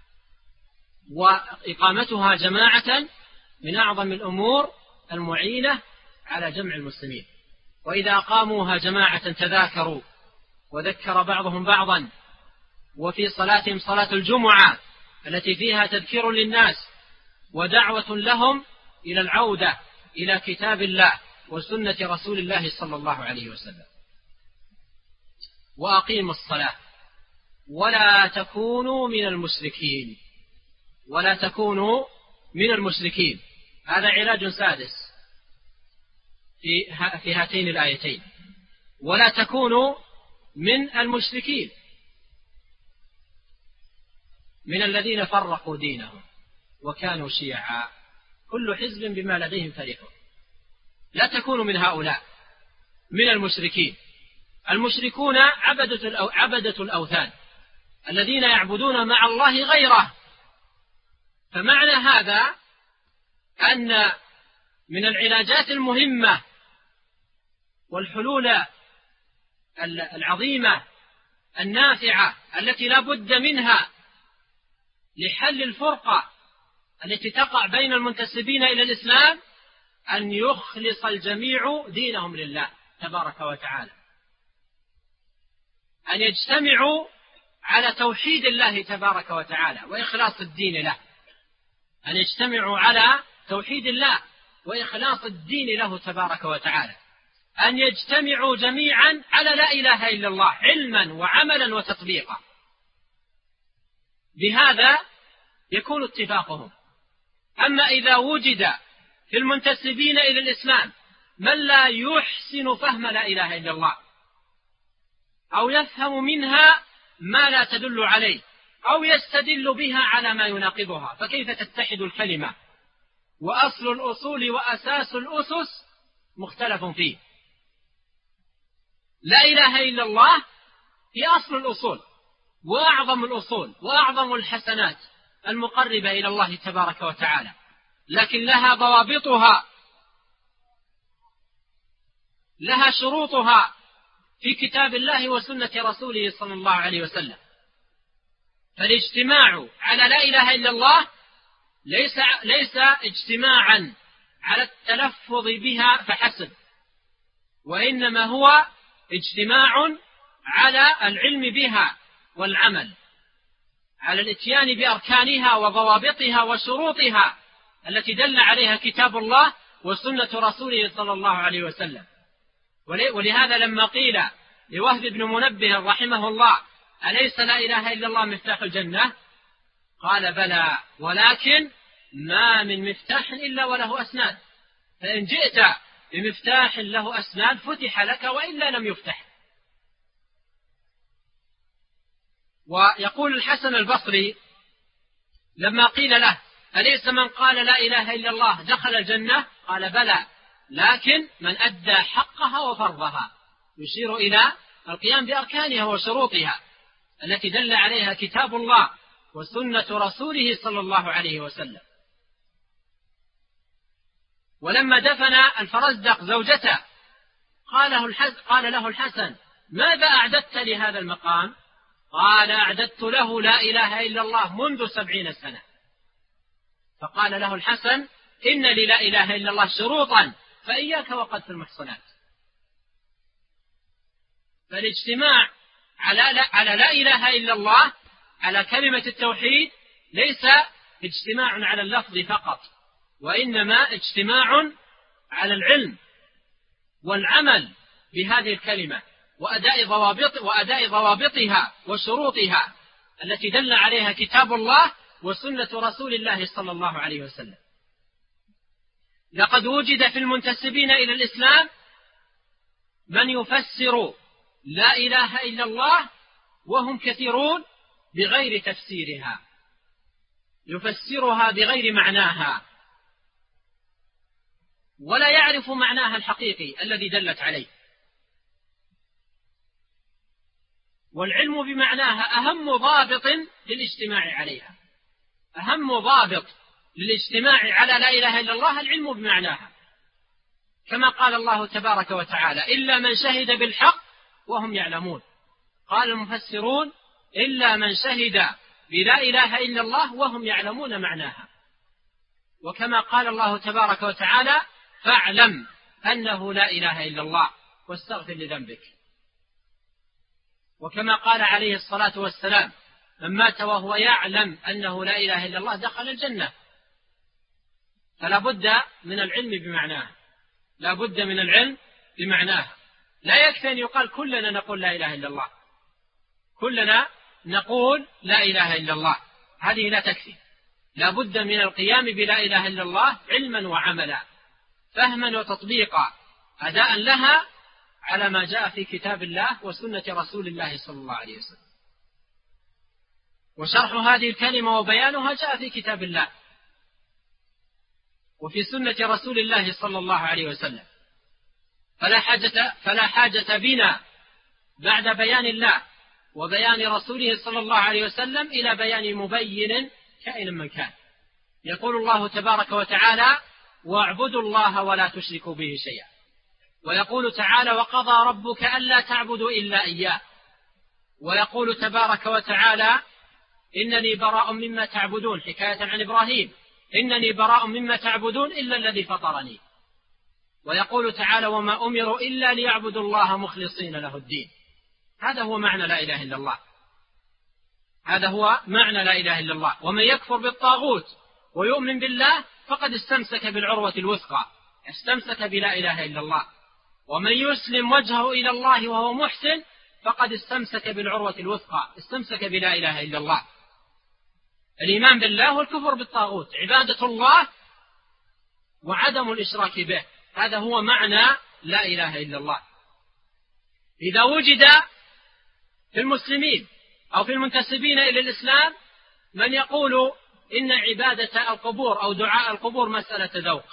وإقامتها جماعة من أعظم الأمور المعينة على جمع المسلمين. وإذا أقاموها جماعة تذاكروا وذكر بعضهم بعضا. وفي صلاتهم صلاة الجمعة التي فيها تذكير للناس ودعوة لهم إلى العودة إلى كتاب الله وسنة رسول الله صلى الله عليه وسلم. وأقيموا الصلاة ولا تكونوا من المشركين. هذا علاج سادس في هاتين الآيتين: ولا تكونوا من المشركين، من الذين فرقوا دينهم وكانوا شيعا كل حزب بما لديهم فرحون. لا تكونوا من هؤلاء من المشركين. المشركون عبدة الأوثان الذين يعبدون مع الله غيره. فمعنى هذا أن من العلاجات المهمة والحلول العظيمة النافعة التي لا بد منها لحل الفرقة التي تقع بين المنتسبين إلى الإسلام أن يخلص الجميع دينهم لله تبارك وتعالى، أن يجتمعوا على توحيد الله تبارك وتعالى وإخلاص الدين له، أن يجتمعوا على توحيد الله وإخلاص الدين له تبارك وتعالى، أن يجتمعوا جميعا على لا إله إلا الله علما وعملا وتطبيقا. بهذا يكون اتفاقهم. أما إذا وجد في المنتسبين إلى الإسلام من لا يحسن فهم لا إله إلا الله أو يفهم منها ما لا تدل عليه أو يستدل بها على ما يناقضها، فكيف تتحد الكلمة؟ وأصل الأصول وأساس الأسس مختلف فيه. لا إله إلا الله هي أصل الأصول وأعظم الأصول وأعظم الحسنات المقربة إلى الله تبارك وتعالى، لكن لها ضوابطها، لها شروطها في كتاب الله وسنة رسوله صلى الله عليه وسلم. فالاجتماع على لا إله إلا الله ليس اجتماعا على التلفظ بها فحسب، وإنما هو اجتماع على العلم بها والعمل، على الاتيان بأركانها وضوابطها وشروطها التي دل عليها كتاب الله وسنة رسوله صلى الله عليه وسلم. ولهذا لما قيل لوهب بن منبه رحمه الله: أليس لا إله إلا الله مفتاح الجنة؟ قال بلى، ولكن ما من مفتاح إلا وله أسناد، فإن جئت بمفتاح له أسناد فتح لك، وإلا لم يفتح. ويقول الحسن البصري لما قيل له: أليس من قال لا إله إلا الله دخل الجنة؟ قال: بلى، لكن من أدى حقها وفرضها، يشير إلى القيام بأركانها وشروطها التي دل عليها كتاب الله وسنة رسوله صلى الله عليه وسلم. ولما دفن الفرزدق زوجته قال له الحسن: ماذا أعددت لهذا المقام؟ قال: أعددت له لا إله إلا الله منذ 70 سنة. فقال له الحسن: إن لي لا إله إلا الله شروطا، فإياك وقذف المحصنات. فالاجتماع على لا إله إلا الله، على كلمة التوحيد، ليس اجتماع على اللفظ فقط، وإنما اجتماع على العلم والعمل بهذه الكلمة وأداء ضوابطها وشروطها التي دل عليها كتاب الله وسنة رسول الله صلى الله عليه وسلم. لقد وجد في المنتسبين إلى الإسلام من يفسر لا إله إلا الله وهم كثيرون بغير تفسيرها، يفسرها بغير معناها، ولا يعرف معناها الحقيقي الذي دلت عليه. والعلم بمعناها أهم ضابط للاجتماع عليها، أهم ضابط للاجتماع على لا إله إلا الله العلم بمعناها، كما قال الله تبارك وتعالى: إلا من شهد بالحق وهم يعلمون. قال المفسرون: إلا من شهد بلا إله إلا الله وهم يعلمون معناها. وكما قال الله تبارك وتعالى: فاعلم أنه لا إله إلا الله واستغفر لذنبك. وكما قال عليه الصلاة والسلام: من مات وهو يعلم أنه لا إله إلا الله دخل الجنة. فلا بد من العلم بمعناها، لا بد من العلم بمعناها. لا يكفي أن يقال كلنا نقول لا إله إلا الله، كلنا نقول لا إله إلا الله، هذه لا تكفي. لا بد من القيام بلا إله إلا الله علما وعملا، فهما وتطبيقا، أداء لها على ما جاء في كتاب الله وسنة رسول الله صلى الله عليه وسلم. وشرح هذه الكلمة وبيانها جاء في كتاب الله وفي سنة رسول الله صلى الله عليه وسلم. فلا حاجة بنا بعد بيان الله وبيان رسوله صلى الله عليه وسلم إلى بيان مبين كائن من كان. يقول الله تبارك وتعالى: واعبدوا الله ولا تشركوا به شيئا. ويقول تعالى: وقضى ربك ألا تعبدوا إلا إياه. ويقول تبارك وتعالى: إنني براء مما تعبدون، حكاية عن إبراهيم: إنني براء مما تعبدون إلا الذي فطرني. ويقول تعالى: وما أمروا إلا ليعبدوا الله مخلصين له الدين. هذا هو معنى لا إله إلا الله، هذا هو معنى لا إله إلا الله. ومن يكفر بالطاغوت ويؤمن بالله فقد استمسك بالعروة الوثقى، استمسك بلا إله إلا الله. ومن يسلم وجهه إلى الله وهو محسن فقد استمسك بالعروة الوثقى، استمسك بلا إله إلا الله. الإيمان بالله والكفر بالطاغوت، عبادة الله وعدم الإشراك به، هذا هو معنى لا إله إلا الله. إذا وجد في المسلمين أو في المنتسبين إلى الإسلام من يقول إن عبادة القبور أو دعاء القبور مسألة ذوق،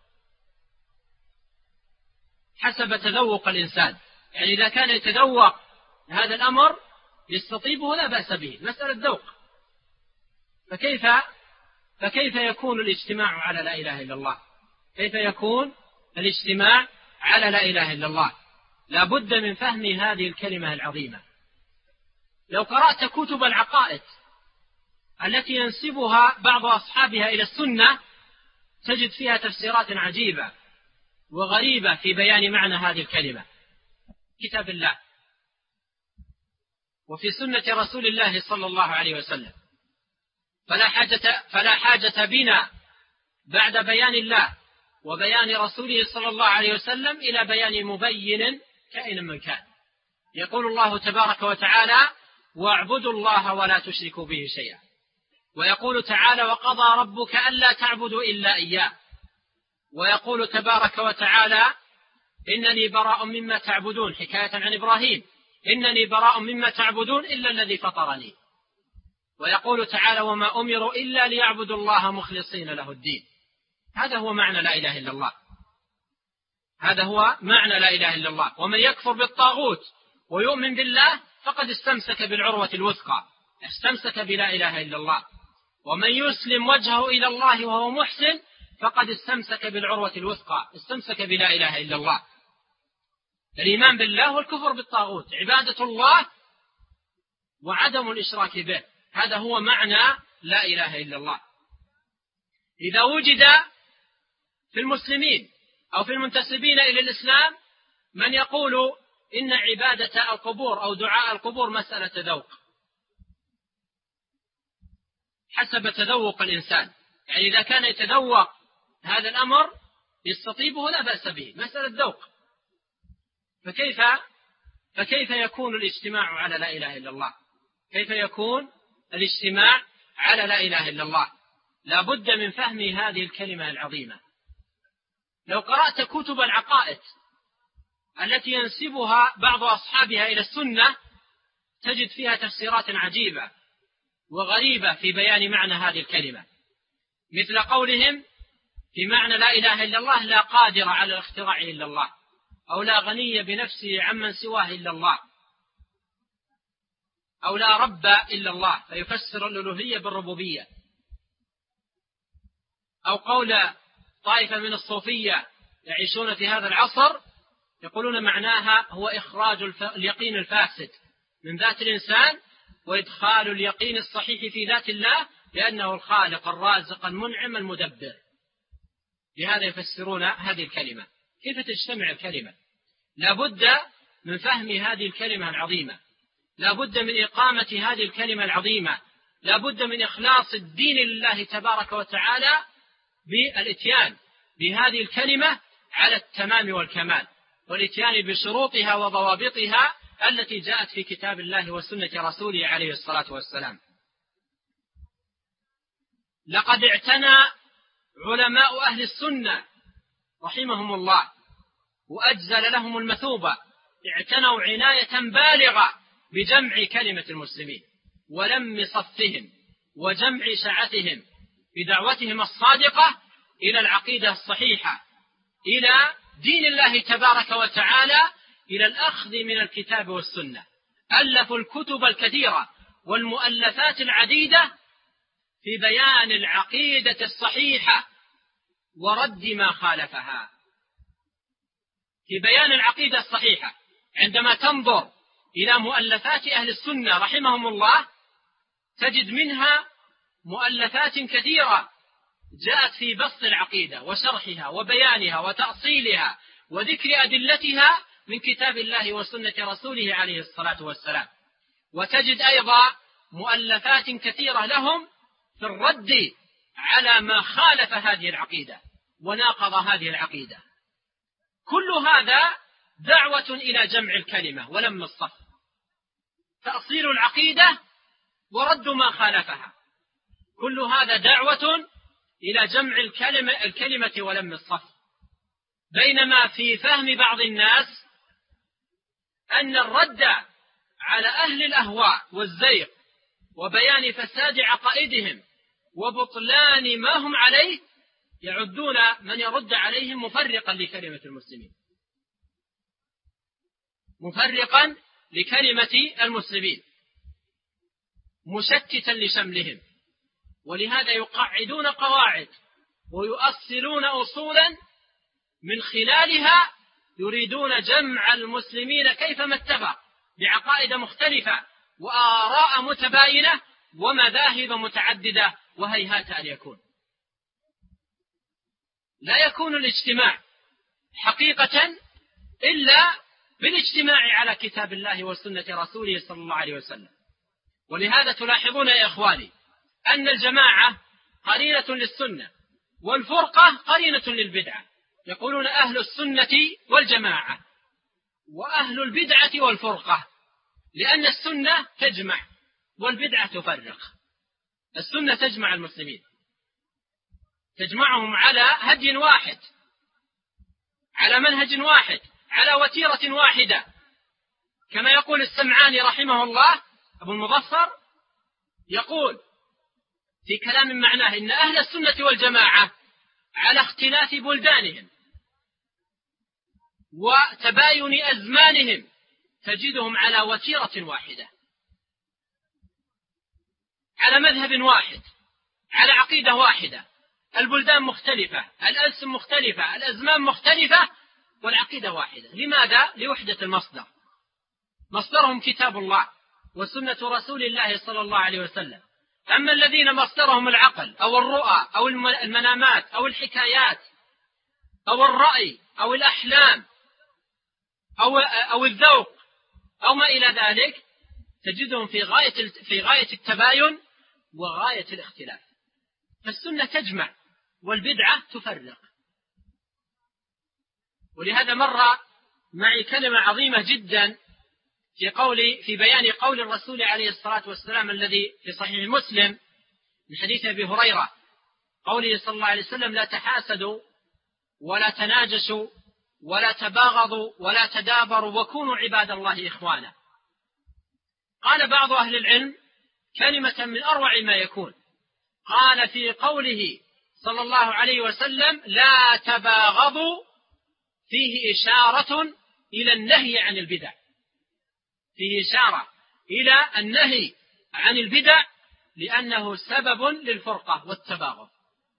حسب تذوق الإنسان، يعني إذا كان يتذوق هذا الأمر يستطيبه لا بأس به، مسألة ذوق، فكيف يكون الاجتماع على لا إله إلا الله؟ كيف يكون الاجتماع على لا إله إلا الله؟ لا بد من فهم هذه الكلمة العظيمة. لو قرأت كتب العقائد التي ينسبها بعض أصحابها إلى السنة تجد فيها تفسيرات عجيبة وغريبة في بيان معنى هذه الكلمة، كتاب الله وفي سنة رسول الله صلى الله عليه وسلم. فلا حاجة بنا بعد بيان الله وبيان رسوله صلى الله عليه وسلم إلى بيان مبين كائن من كان. يقول الله تبارك وتعالى: واعبدوا الله ولا تشركوا به شيئا. ويقول تعالى وقضى ربك ألا تعبدوا إلا إياه، ويقول تبارك وتعالى إنني براء مما تعبدون حكاية عن إبراهيم، إنني براء مما تعبدون إلا الذي فطرني. ويقول تعالى وما أمروا إلا ليعبدوا الله مخلصين له الدين. هذا هو معنى لا إله إلا الله، هذا هو معنى لا إله إلا الله. ومن يكفر بالطاغوت ويؤمن بالله فقد استمسك بالعروة الوثقى، استمسك بلا إله إلا الله. ومن يسلم وجهه إلى الله وهو محسن فقد استمسك بالعروة الوثقى، استمسك بلا إله إلا الله. الإيمان بالله والكفر بالطاغوت، عبادة الله وعدم الإشراك به، هذا هو معنى لا إله إلا الله. إذا وجد في المسلمين أو في المنتسبين إلى الإسلام من يقول إن عبادة القبور أو دعاء القبور مسألة ذوق حسب تذوق الإنسان، يعني إذا كان يتذوق هذا الأمر يستطيبه لا بأس به، مسألة ذوق، فكيف يكون الاجتماع على لا إله إلا الله؟ كيف يكون الاجتماع على لا إله إلا الله؟ لا بد من فهم هذه الكلمة العظيمة. لو قرأت كتب العقائد التي ينسبها بعض أصحابها إلى السنة تجد فيها تفسيرات عجيبة وغريبة في بيان معنى هذه الكلمة، مثل قولهم في معنى لا إله إلا الله لا قادر على الاختراع إلا الله، أو لا غني بنفسه عمن سواه إلا الله، أو لا رب إلا الله، فيفسر الألوهية بالربوبية. أو قول طائفة من الصوفية يعيشون في هذا العصر يقولون معناها هو إخراج اليقين الفاسد من ذات الإنسان وإدخال اليقين الصحيح في ذات الله، لأنه الخالق الرازق المنعم المدبر. لهذا يفسرون هذه الكلمة. كيف تجتمع الكلمة؟ لا بد من فهم هذه الكلمة العظيمة، لا بد من إقامة هذه الكلمة العظيمة، لا بد من إخلاص الدين لله تبارك وتعالى بالإتيان بهذه الكلمة على التمام والكمال، والإتيان بشروطها وضوابطها التي جاءت في كتاب الله وسنة رسوله عليه الصلاة والسلام. لقد اعتنى علماء أهل السنة رحمهم الله وأجزل لهم المثوبة، اعتنوا عناية بالغة بجمع كلمة المسلمين ولم صفهم وجمع شعتهم بدعوتهم الصادقة إلى العقيدة الصحيحة، إلى دين الله تبارك وتعالى، إلى الأخذ من الكتاب والسنة. ألفوا الكتب الكثيرة والمؤلفات العديدة في بيان العقيدة الصحيحة ورد ما خالفها. في بيان العقيدة الصحيحة عندما تنظر إلى مؤلفات أهل السنة رحمهم الله تجد منها مؤلفات كثيرة جاءت في بسط العقيدة وشرحها وبيانها وتأصيلها وذكر أدلتها من كتاب الله وسنة رسوله عليه الصلاة والسلام. وتجد أيضا مؤلفات كثيرة لهم في الرد على ما خالف هذه العقيدة وناقض هذه العقيدة. كل هذا دعوة إلى جمع الكلمة ولم الصف، تأصيل العقيدة ورد ما خالفها، كل هذا دعوة إلى جمع الكلمة ولم الصف. بينما في فهم بعض الناس أن الرد على أهل الأهواء والزيغ وبيان فساد عقائدهم وبطلان ما هم عليه يعدون من يرد عليهم مفرقا لكلمة المسلمين، مفرقا لكلمة المسلمين، مشتتا لشملهم. ولهذا يقعدون قواعد ويؤصلون أصولا من خلالها يريدون جمع المسلمين كيفما اتفق بعقائد مختلفة وآراء متباينة ومذاهب متعددة، وهيهات أن يكون. لا يكون الاجتماع حقيقة إلا بالاجتماع على كتاب الله وسنة رسوله صلى الله عليه وسلم. ولهذا تلاحظون يا إخواني أن الجماعة قرينة للسنة والفرقة قرينة للبدعة. يقولون أهل السنة والجماعة وأهل البدعة والفرقة، لأن السنة تجمع والبدعة تفرق. السنة تجمع المسلمين، تجمعهم على هدي واحد، على منهج واحد، على وتيرة واحدة، كما يقول السمعاني رحمه الله أبو المظفر، يقول في كلام معناه إن أهل السنة والجماعة على اختلاف بلدانهم وتباين أزمانهم تجدهم على وتيرة واحدة، على مذهب واحد، على عقيدة واحدة. البلدان مختلفة، الألسن مختلفة، الأزمان مختلفة، والعقيدة واحدة. لماذا؟ لوحدة المصدر، مصدرهم كتاب الله وسنة رسول الله صلى الله عليه وسلم. أما الذين مصدرهم العقل أو الرؤى أو المنامات أو الحكايات أو الرأي أو الأحلام أو الذوق أو ما إلى ذلك، تجدهم في غاية التباين وغاية الاختلاف. فالسنة تجمع والبدعة تفرق. ولهذا مر معي كلمة عظيمة جدا في بيان قول الرسول عليه الصلاة والسلام الذي في صحيح مسلم من حديث أبي هريرة، قوله صلى الله عليه وسلم: لا تحاسدوا ولا تناجشوا ولا تباغضوا ولا تدابروا وكونوا عباد الله إخوانا. قال بعض أهل العلم كلمة من أروع ما يكون، قال في قوله صلى الله عليه وسلم: لا تباغضوا، فيه إشارة إلى النهي عن البدع، فيه إشارة إلى النهي عن البدع، لأنه سبب للفرقة والتباغض.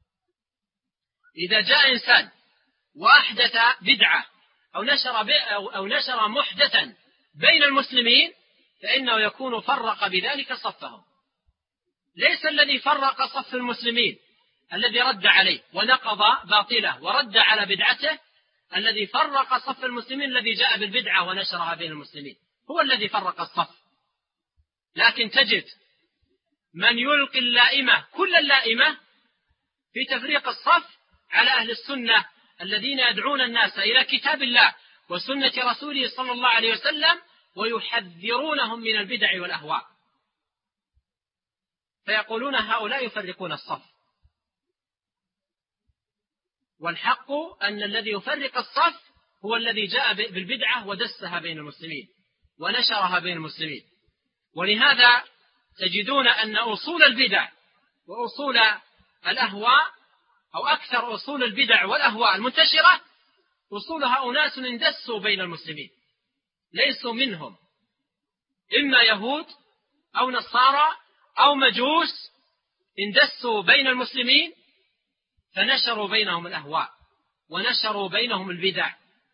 إذا جاء إنسان وأحدث بدعة أو نشر محدثا بين المسلمين، فإنه يكون فرق بذلك صفهم. ليس الذي فرق صف المسلمين الذي رد عليه ونقض باطله ورد على بدعته، الذي فرق صف المسلمين الذي جاء بالبدعة ونشرها بين المسلمين، هو الذي فرق الصف. لكن تجد من يلقي اللائمة كل اللائمة في تفريق الصف على أهل السنة الذين يدعون الناس إلى كتاب الله وسنة رسوله صلى الله عليه وسلم ويحذرونهم من البدع والأهواء، فيقولون هؤلاء يفرقون الصف. والحق أن الذي يفرق الصف هو الذي جاء بالبدعة ودسها بين المسلمين ونشرها بين المسلمين. ولهذا تجدون أن أصول البدع وأصول الأهواء، أو أكثر أصول البدع والأهواء المنتشرة، أصولها أناس اندسوا بين المسلمين، ليسوا منهم، إما يهود أو نصارى أو مجوس، اندسوا بين المسلمين فنشروا بينهم الأهواء ونشروا بينهم البدع.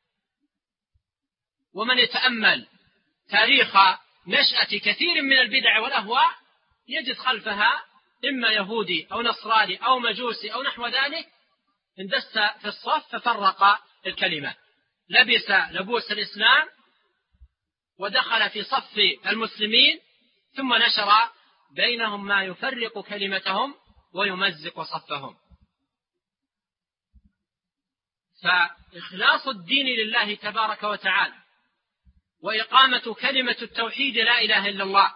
ومن يتأمل تاريخ نشأة كثير من البدع والأهواء يجد خلفها إما يهودي أو نصراني أو مجوسي أو نحو ذلك، اندس في الصف ففرق الكلمة، لبس لبوس الإسلام ودخل في صف المسلمين، ثم نشر بينهم ما يفرق كلمتهم ويمزق صفهم. فإخلاص الدين لله تبارك وتعالى وإقامة كلمة التوحيد لا إله إلا الله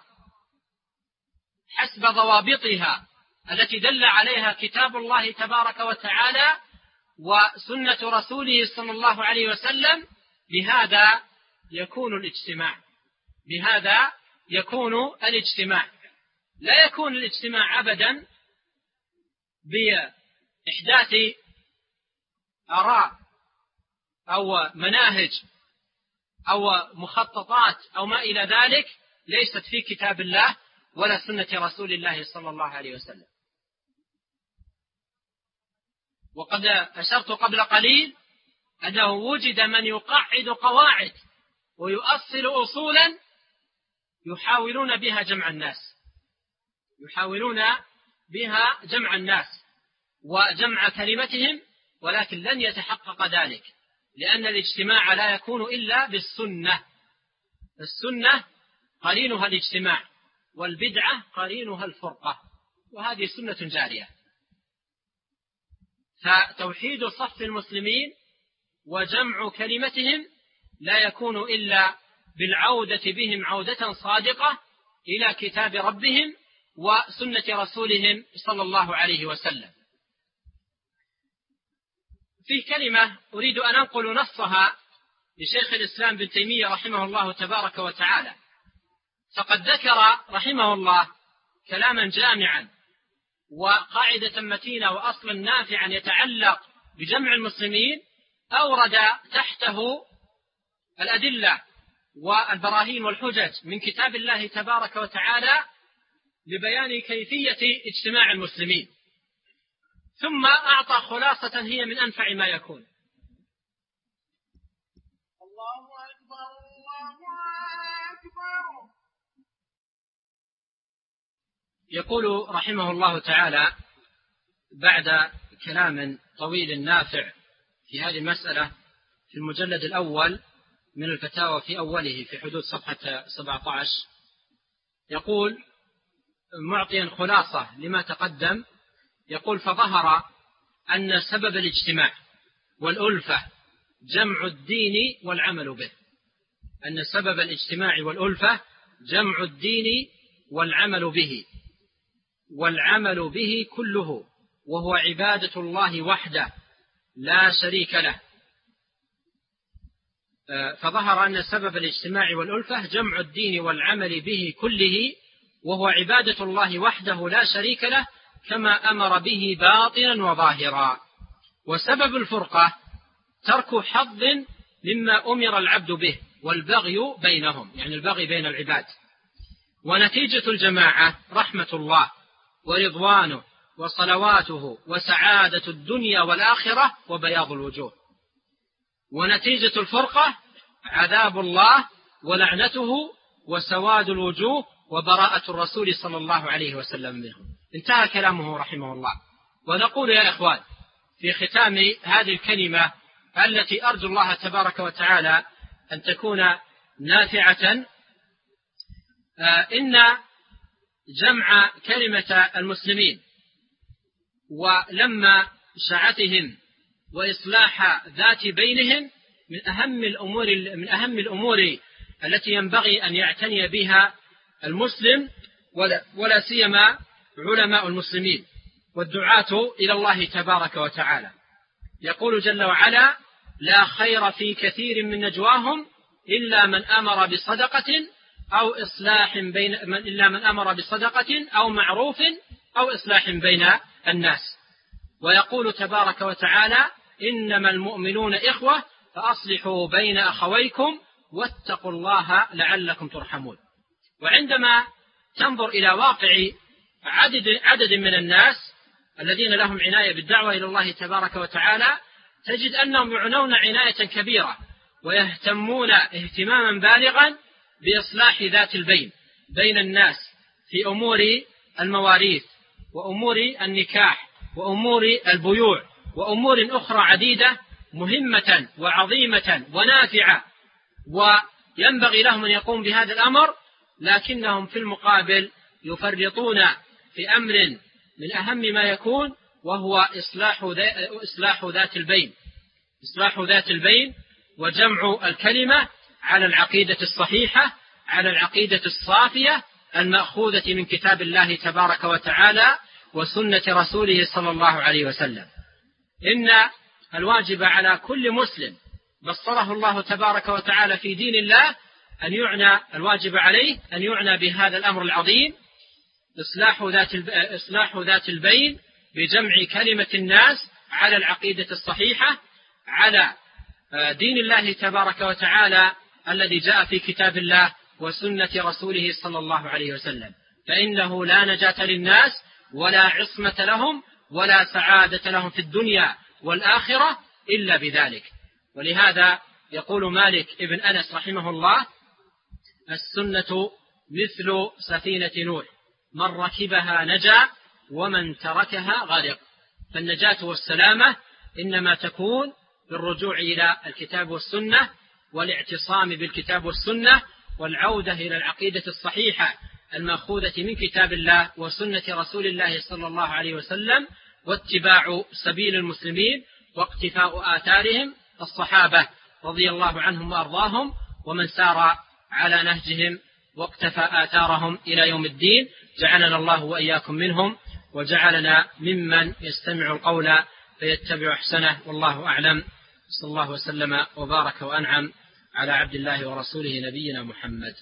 حسب ضوابطها التي دل عليها كتاب الله تبارك وتعالى وسنة رسوله صلى الله عليه وسلم، بهذا يكون الاجتماع. لا يكون الاجتماع أبدا بإحداث آراء أو مناهج أو مخططات أو ما إلى ذلك ليست في كتاب الله ولا سنة رسول الله صلى الله عليه وسلم. وقد أشرت قبل قليل أنه وجد من يقعد قواعد ويؤصل أصولا يحاولون بها جمع الناس وجمع كلمتهم، ولكن لن يتحقق ذلك، لأن الاجتماع لا يكون إلا بالسنة. السنة قرينها الاجتماع، والبدعة قرينها الفرقة، وهذه سنة جارية. فتوحيد صف المسلمين وجمع كلمتهم لا يكون إلا بالعودة بهم عودة صادقة إلى كتاب ربهم وسنة رسولهم صلى الله عليه وسلم. فيه كلمة أريد أن أنقل نصها لشيخ الإسلام ابن تيمية رحمه الله تبارك وتعالى، فقد ذكر رحمه الله كلاما جامعا وقاعدة متينة وأصلا نافعا يتعلق بجمع المسلمين، أورد تحته الأدلة والبراهين والحجج من كتاب الله تبارك وتعالى لبيان كيفية اجتماع المسلمين، ثم أعطى خلاصة هي من أنفع ما يكون.
الله أكبر الله أكبر.
يقول رحمه الله تعالى بعد كلام طويل نافع في هذه المسألة في المجلد الأول من الفتاوى في أوله في حدود صفحة 17، يقول معطيا خلاصة لما تقدم، يقول: فظهر أن سبب الاجتماع والألفة جمع الدين والعمل به. أن سبب الاجتماع والألفة جمع الدين والعمل به، والعمل به كله، وهو عبادة الله وحده لا شريك له. فظهر أن سبب الاجتماع والألفة جمع الدين والعمل به كله، وهو عبادة الله وحده لا شريك له، كما أمر به باطنا وظاهرا. وسبب الفرقة ترك حظ مما أمر العبد به والبغي بينهم، يعني البغي بين العباد. ونتيجة الجماعة رحمة الله ورضوانه وصلواته وسعادة الدنيا والآخرة وبياض الوجوه. ونتيجة الفرقة عذاب الله ولعنته وسواد الوجوه وبراءة الرسول صلى الله عليه وسلم منهم. انتهى كلامه رحمه الله. ونقول يا إخوان في ختام هذه الكلمة التي أرجو الله تبارك وتعالى أن تكون نافعة، إن جمع كلمة المسلمين ولما شاعتهم وإصلاح ذات بينهم من أهم الأمور التي ينبغي أن يعتني بها المسلم، ولا سيما علماء المسلمين والدعاة إلى الله تبارك وتعالى. يقول جل وعلا: لا خير في كثير من نجواهم إلا من أمر بصدقة أو معروف أو إصلاح بين الناس. ويقول تبارك وتعالى: إنما المؤمنون إخوة فأصلحوا بين أخويكم واتقوا الله لعلكم ترحمون. وعندما تنظر إلى واقع عدد من الناس الذين لهم عناية بالدعوة إلى الله تبارك وتعالى، تجد أنهم يعنون عناية كبيرة ويهتمون اهتماما بالغا بإصلاح ذات البين بين الناس في أمور المواريث وأمور النكاح وأمور البيوع وأمور أخرى عديدة مهمة وعظيمة ونافعة، وينبغي لهم أن يقوم بهذا الأمر، لكنهم في المقابل يفرطون في أمر من أهم ما يكون، وهو إصلاح ذات البين وجمع الكلمة على العقيدة الصحيحة، على العقيدة الصافية المأخوذة من كتاب الله تبارك وتعالى وسنة رسوله صلى الله عليه وسلم. إن الواجب على كل مسلم بصره الله تبارك وتعالى في دين الله الواجب عليه أن يعنى بهذا الأمر العظيم، إصلاح ذات البين بجمع كلمة الناس على العقيدة الصحيحة، على دين الله تبارك وتعالى الذي جاء في كتاب الله وسنة رسوله صلى الله عليه وسلم، فإنه لا نجاة للناس ولا عصمة لهم ولا سعادة لهم في الدنيا والآخرة إلا بذلك. ولهذا يقول مالك ابن أنس رحمه الله: السنة مثل سفينة نوح، من ركبها نجا ومن تركها غرق. فالنجاة والسلامة إنما تكون بالرجوع إلى الكتاب والسنة والاعتصام بالكتاب والسنة والعودة إلى العقيدة الصحيحة المأخوذة من كتاب الله وسنة رسول الله صلى الله عليه وسلم، واتباع سبيل المسلمين واقتفاء آثارهم الصحابة رضي الله عنهم وأرضاهم، ومن سار على نهجهم واقتفى آثارهم إلى يوم الدين. جعلنا الله وإياكم منهم، وجعلنا ممن يستمع القول فيتبع أحسنه، والله أعلم. صلى الله وسلم وبارك وأنعم على عبد الله ورسوله نبينا محمد.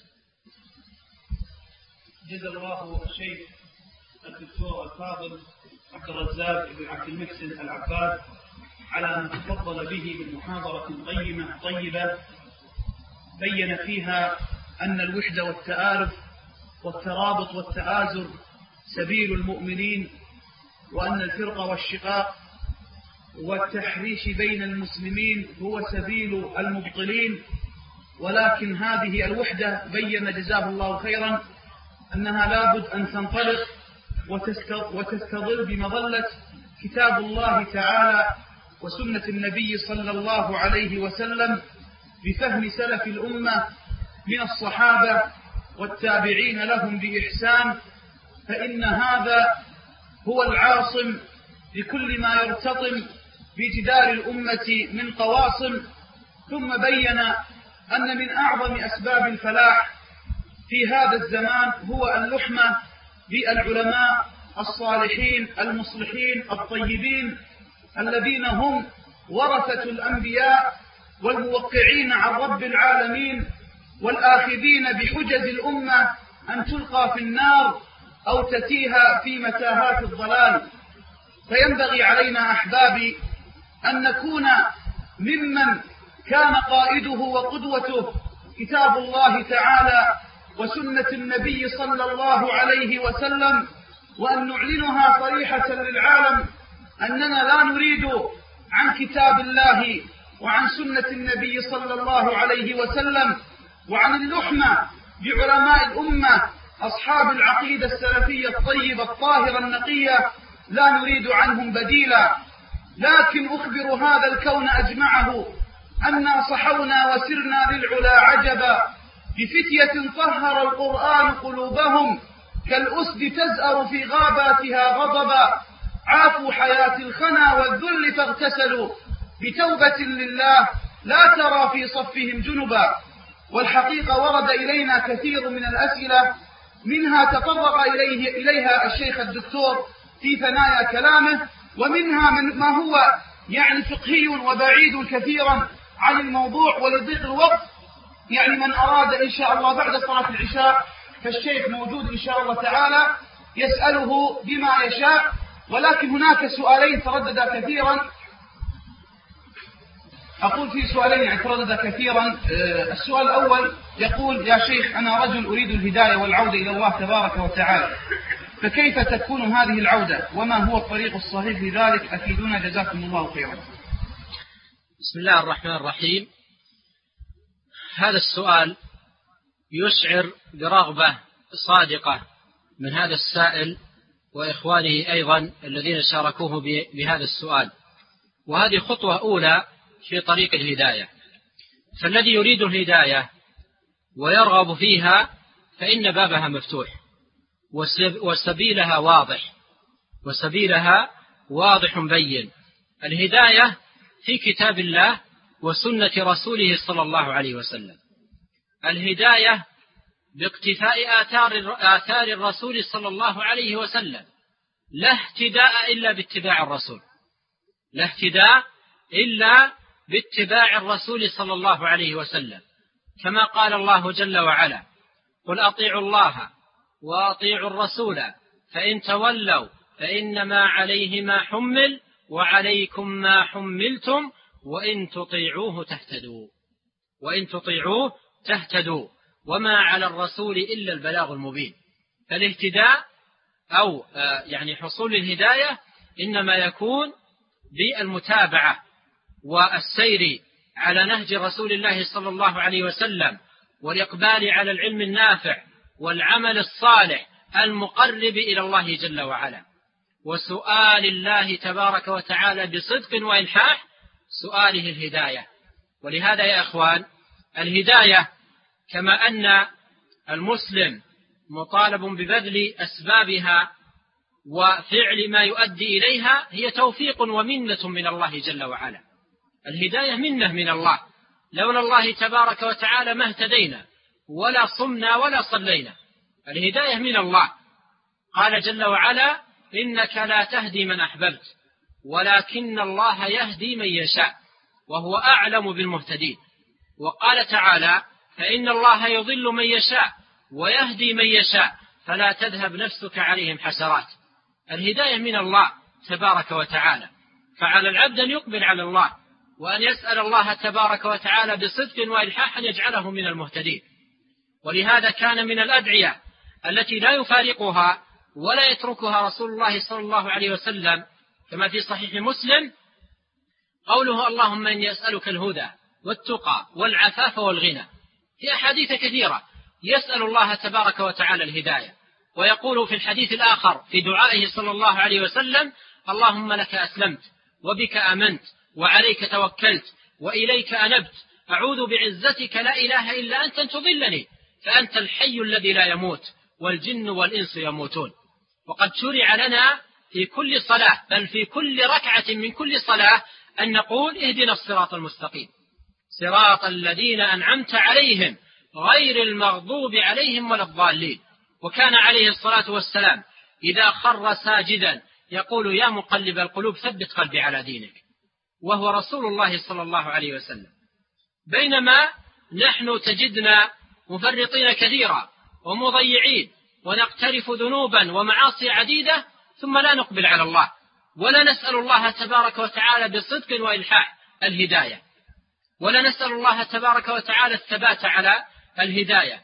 جزا الله الشيخ الدكتور الفاضل عبد الرزاق بن عبد المحسن العباد على أن تفضل به بالمحاضرة قيمة طيبة بين فيها أن الوحدة والتآلف والترابط والتآزر سبيل المؤمنين، وأن الفرقة والشقاق والتحريش بين المسلمين هو سبيل المبطلين. ولكن هذه الوحدة بين جزاه الله خيرا أنها لابد أن تنطلق وتستظل بمظلة كتاب الله تعالى وسنة النبي صلى الله عليه وسلم بفهم سلف الأمة من الصحابة والتابعين لهم بإحسان، فإن هذا هو العاصم لكل ما يرتطم بجدار الأمة من قواصم. ثم بين أن من أعظم أسباب الفلاح في هذا الزمان هو اللحمة بالعلماء الصالحين المصلحين الطيبين الذين هم ورثة الأنبياء والموقعين عن رب العالمين والآخذين بحجج الأمة أن تلقى في النار أو تتيها في متاهات الضلال. فينبغي علينا أحبابي أن نكون ممن كان قائده وقدوته كتاب الله تعالى وسنة النبي صلى الله عليه وسلم، وأن نعلنها صريحة للعالم أننا لا نريد عن كتاب الله وعن سنة النبي صلى الله عليه وسلم وعن اللحمة بعلماء الأمة أصحاب العقيدة السلفية الطيبة الطاهرة النقية، لا نريد عنهم بديلا. لكن أخبر هذا الكون أجمعه أنا صحونا وسرنا للعلا عجبا بفتية طهر القرآن قلوبهم كالأسد تزأر في غاباتها غضبا، عافوا حياة الخنا والذل فاغتسلوا بتوبة لله لا ترى في صفهم جنبا. والحقيقة ورد إلينا كثير من الأسئلة، منها تطرق إليها الشيخ الدكتور في ثنايا كلامه، ومنها ما هو يعني فقهي وبعيد كثيرا عن الموضوع. ولضيق الوقت يعني من أراد إن شاء الله بعد صلاة العشاء فالشيخ موجود إن شاء الله تعالى يسأله بما يشاء. ولكن هناك سؤالين ترددا كثيرا، أقول في سؤالين يعني ترددا كثيرا. السؤال الأول يقول: يا شيخ، أنا رجل أريد الهداية والعودة إلى الله تبارك وتعالى، فكيف تكون هذه العودة وما هو الطريق الصحيح لذلك؟ أفيدونا جزاكم الله خيرا.
بسم الله الرحمن الرحيم. هذا السؤال يشعر برغبة صادقة من هذا السائل وإخوانه أيضا الذين شاركوه بهذا السؤال، وهذه خطوة أولى في طريق الهداية. فالذي يريد الهداية ويرغب فيها فإن بابها مفتوح وسبيلها واضح بين. الهداية في كتاب الله وسنة رسوله صلى الله عليه وسلم. الهداية باقتفاء آثار الرسول صلى الله عليه وسلم، لا اهتداء إلا باتباع الرسول، لا اهتداء إلا باتباع الرسول صلى الله عليه وسلم، كما قال الله جل وعلا: قل أطيعوا الله وأطيعوا الرسول فإن تولوا فإنما عليه ما حمل وعليكم ما حملتم وإن تطيعوه تهتدوا وما على الرسول إلا البلاغ المبين. فالاهتداء أو يعني حصول الهداية إنما يكون بالمتابعة والسير على نهج رسول الله صلى الله عليه وسلم، والإقبال على العلم النافع والعمل الصالح المقرب إلى الله جل وعلا، وسؤال الله تبارك وتعالى بصدق وإلحاح سؤاله الهداية. ولهذا يا أخوان، الهداية كما أن المسلم مطالب ببذل أسبابها وفعل ما يؤدي إليها، هي توفيق ومنة من الله جل وعلا. الهداية منة من الله، لولا الله تبارك وتعالى ما اهتدينا ولا صمنا ولا صلينا. الهداية من الله، قال جل وعلا: إنك لا تهدي من أحببت ولكن الله يهدي من يشاء وهو أعلم بالمهتدين. وقال تعالى: فإن الله يضل من يشاء ويهدي من يشاء فلا تذهب نفسك عليهم حسرات. الهداية من الله تبارك وتعالى، فعلى العبد أن يقبل على الله وأن يسأل الله تبارك وتعالى بصدق وإلحاح أن يجعله من المهتدين. ولهذا كان من الأدعية التي لا يفارقها ولا يتركها رسول الله صلى الله عليه وسلم كما في صحيح مسلم قوله: اللهم إني أسألك الهدى والتقى والعفاف والغنى. في أحاديث كثيرة يسأل الله تبارك وتعالى الهداية، ويقول في الحديث الآخر في دعائه صلى الله عليه وسلم: اللهم لك أسلمت وبك آمنت وعليك توكلت وإليك أنبت أعوذ بعزتك لا إله إلا أنت أن تضلني فأنت الحي الذي لا يموت والجن والإنس يموتون. وقد شرع لنا في كل صلاة بل في كل ركعة من كل صلاة أن نقول: اهدنا الصراط المستقيم صراط الذين أنعمت عليهم غير المغضوب عليهم ولا الضالين. وكان عليه الصلاة والسلام إذا خر ساجدا يقول: يا مقلب القلوب ثبت قلبي على دينك، وهو رسول الله صلى الله عليه وسلم. بينما نحن تجدنا مفرطين كثيرا ومضيعين ونقترف ذنوبا ومعاصي عديدة ثم لا نقبل على الله ولا نسأل الله تبارك وتعالى بصدق وإلحاح الهداية، ولا نسأل الله تبارك وتعالى الثبات على الهداية.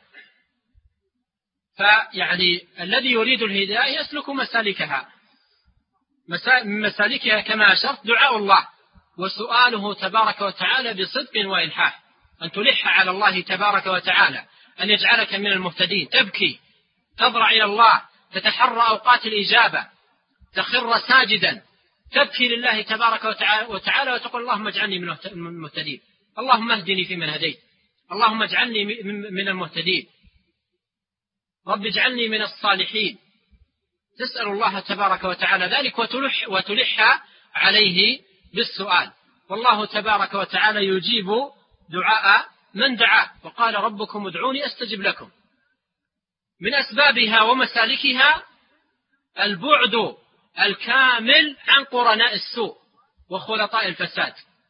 فيعني الذي يريد الهداية يسلك مسالكها، من مسالكها كما أشرت دعاء الله وسؤاله تبارك وتعالى بصدق وإلحاح، أن تلح على الله تبارك وتعالى أن يجعلك من المهتدين، تبكي تضرع إلى الله، تتحرى أوقات الإجابة، تخر ساجدا تبكي لله تبارك وتعالى وتقول: اللهم اجعلني من المهتدين، اللهم اهدني فيمن هديت، اللهم اجعلني من المهتدين، رب اجعلني من الصالحين. تسأل الله تبارك وتعالى ذلك وتلح عليه بالسؤال. والله تبارك وتعالى يجيب دعاء من دعاه، وقال: ربكم ادعوني أستجب لكم. من أسبابها ومسالكها البعد الكامل عن قرناء السوء وخلطاء الفساد،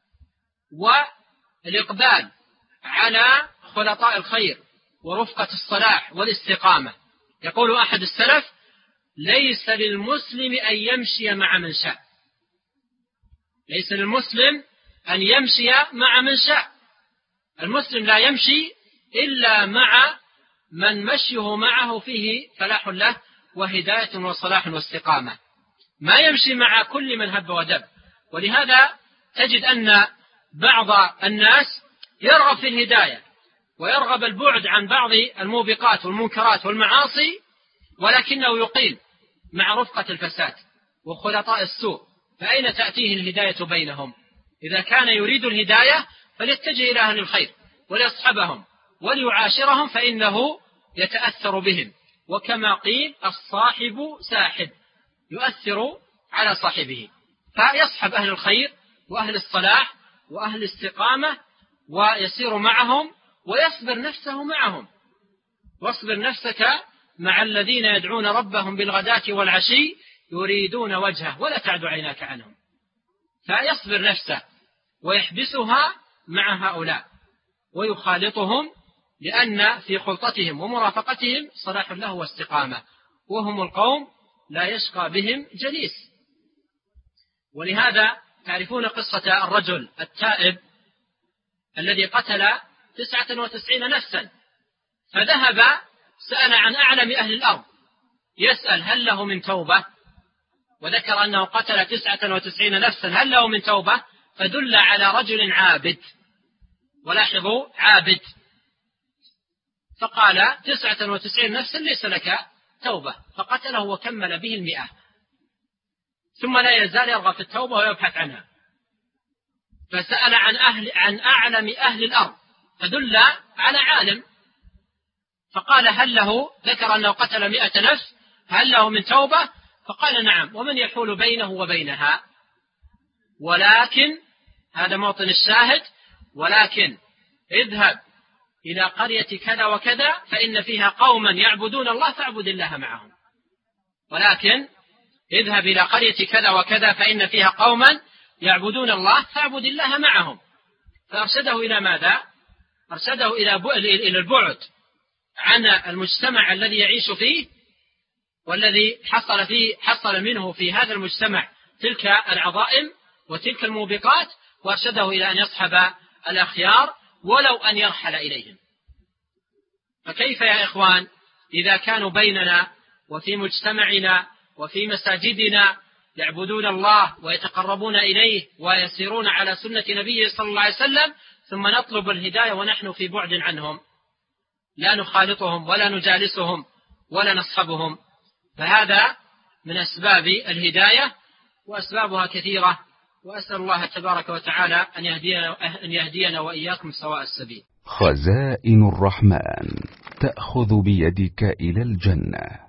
والإقبال على خلطاء الخير ورفقة الصلاح والاستقامة. يقول أحد السلف: ليس للمسلم أن يمشي مع من شاء، ليس للمسلم أن يمشي مع من شاء. المسلم لا يمشي إلا مع من مشيه معه فيه فلاح له وهداية وصلاح واستقامة، ما يمشي مع كل من هب ودب. ولهذا تجد أن بعض الناس يرغب في الهداية ويرغب البعد عن بعض الموبقات والمنكرات والمعاصي، ولكنه يقيم مع رفقة الفساد وخلطاء السوء، فأين تأتيه الهداية بينهم؟ إذا كان يريد الهداية فليتجه إلى أهل الخير وليصحبهم وليعاشرهم، فإنه يتأثر بهم. وكما قيل: الصاحب ساحب، يؤثر على صاحبه، فيصحب أهل الخير وأهل الصلاح وأهل الاستقامة ويسير معهم ويصبر نفسه معهم. واصبر نفسك مع الذين يدعون ربهم بالغداة والعشي يريدون وجهه ولا تعد عيناك عنهم. فيصبر نفسه ويحبسها مع هؤلاء ويخالطهم، لأن في خلطتهم ومرافقتهم صلاح له واستقامة، وهم القوم لا يشقى بهم جليس. ولهذا تعرفون قصة الرجل التائب الذي قتل 99 نفسا، فذهب سأل عن أعلم أهل الأرض يسأل: هل له من توبة؟ وذكر أنه قتل 99 نفسا، هل له من توبة؟ فدل على رجل عابد، ولاحظوا عابد، فقال: 99 نفسا ليس لك توبة، فقتله وكمل به 100. ثم لا يزال يرغب في التوبة ويبحث عنها، فسأل عن أعلم أهل الأرض، فدل على عالم، فقال: هل له، ذكر أنه قتل 100 نفس، هل له من توبة؟ فقال: نعم، ومن يحول بينه وبينها؟ ولكن هذا موطن الشاهد: ولكن اذهب إلى قرية كذا وكذا فإن فيها قوما يعبدون الله فاعبد الله معهم. ولكن اذهب إلى قرية كذا وكذا فإن فيها قوما يعبدون الله فاعبد الله معهم. فأرشده إلى ماذا؟ أرشده إلى البعد عن المجتمع الذي يعيش فيه والذي حصل منه في هذا المجتمع تلك العظائم وتلك الموبقات، وأرشده إلى أن يصحب الأخيار ولو أن يرحل إليهم. فكيف يا إخوان إذا كانوا بيننا وفي مجتمعنا وفي مساجدنا يعبدون الله ويتقربون إليه ويسيرون على سنة نبيه صلى الله عليه وسلم، ثم نطلب الهداية ونحن في بعد عنهم، لا نخالطهم ولا نجالسهم ولا نصحبهم؟ فهذا من أسباب الهداية، وأسبابها كثيرة، وأسأل الله تبارك وتعالى أن يهدينا وإياكم سواء السبيل.
خزائن الرحمن تأخذ بيدك إلى الجنة.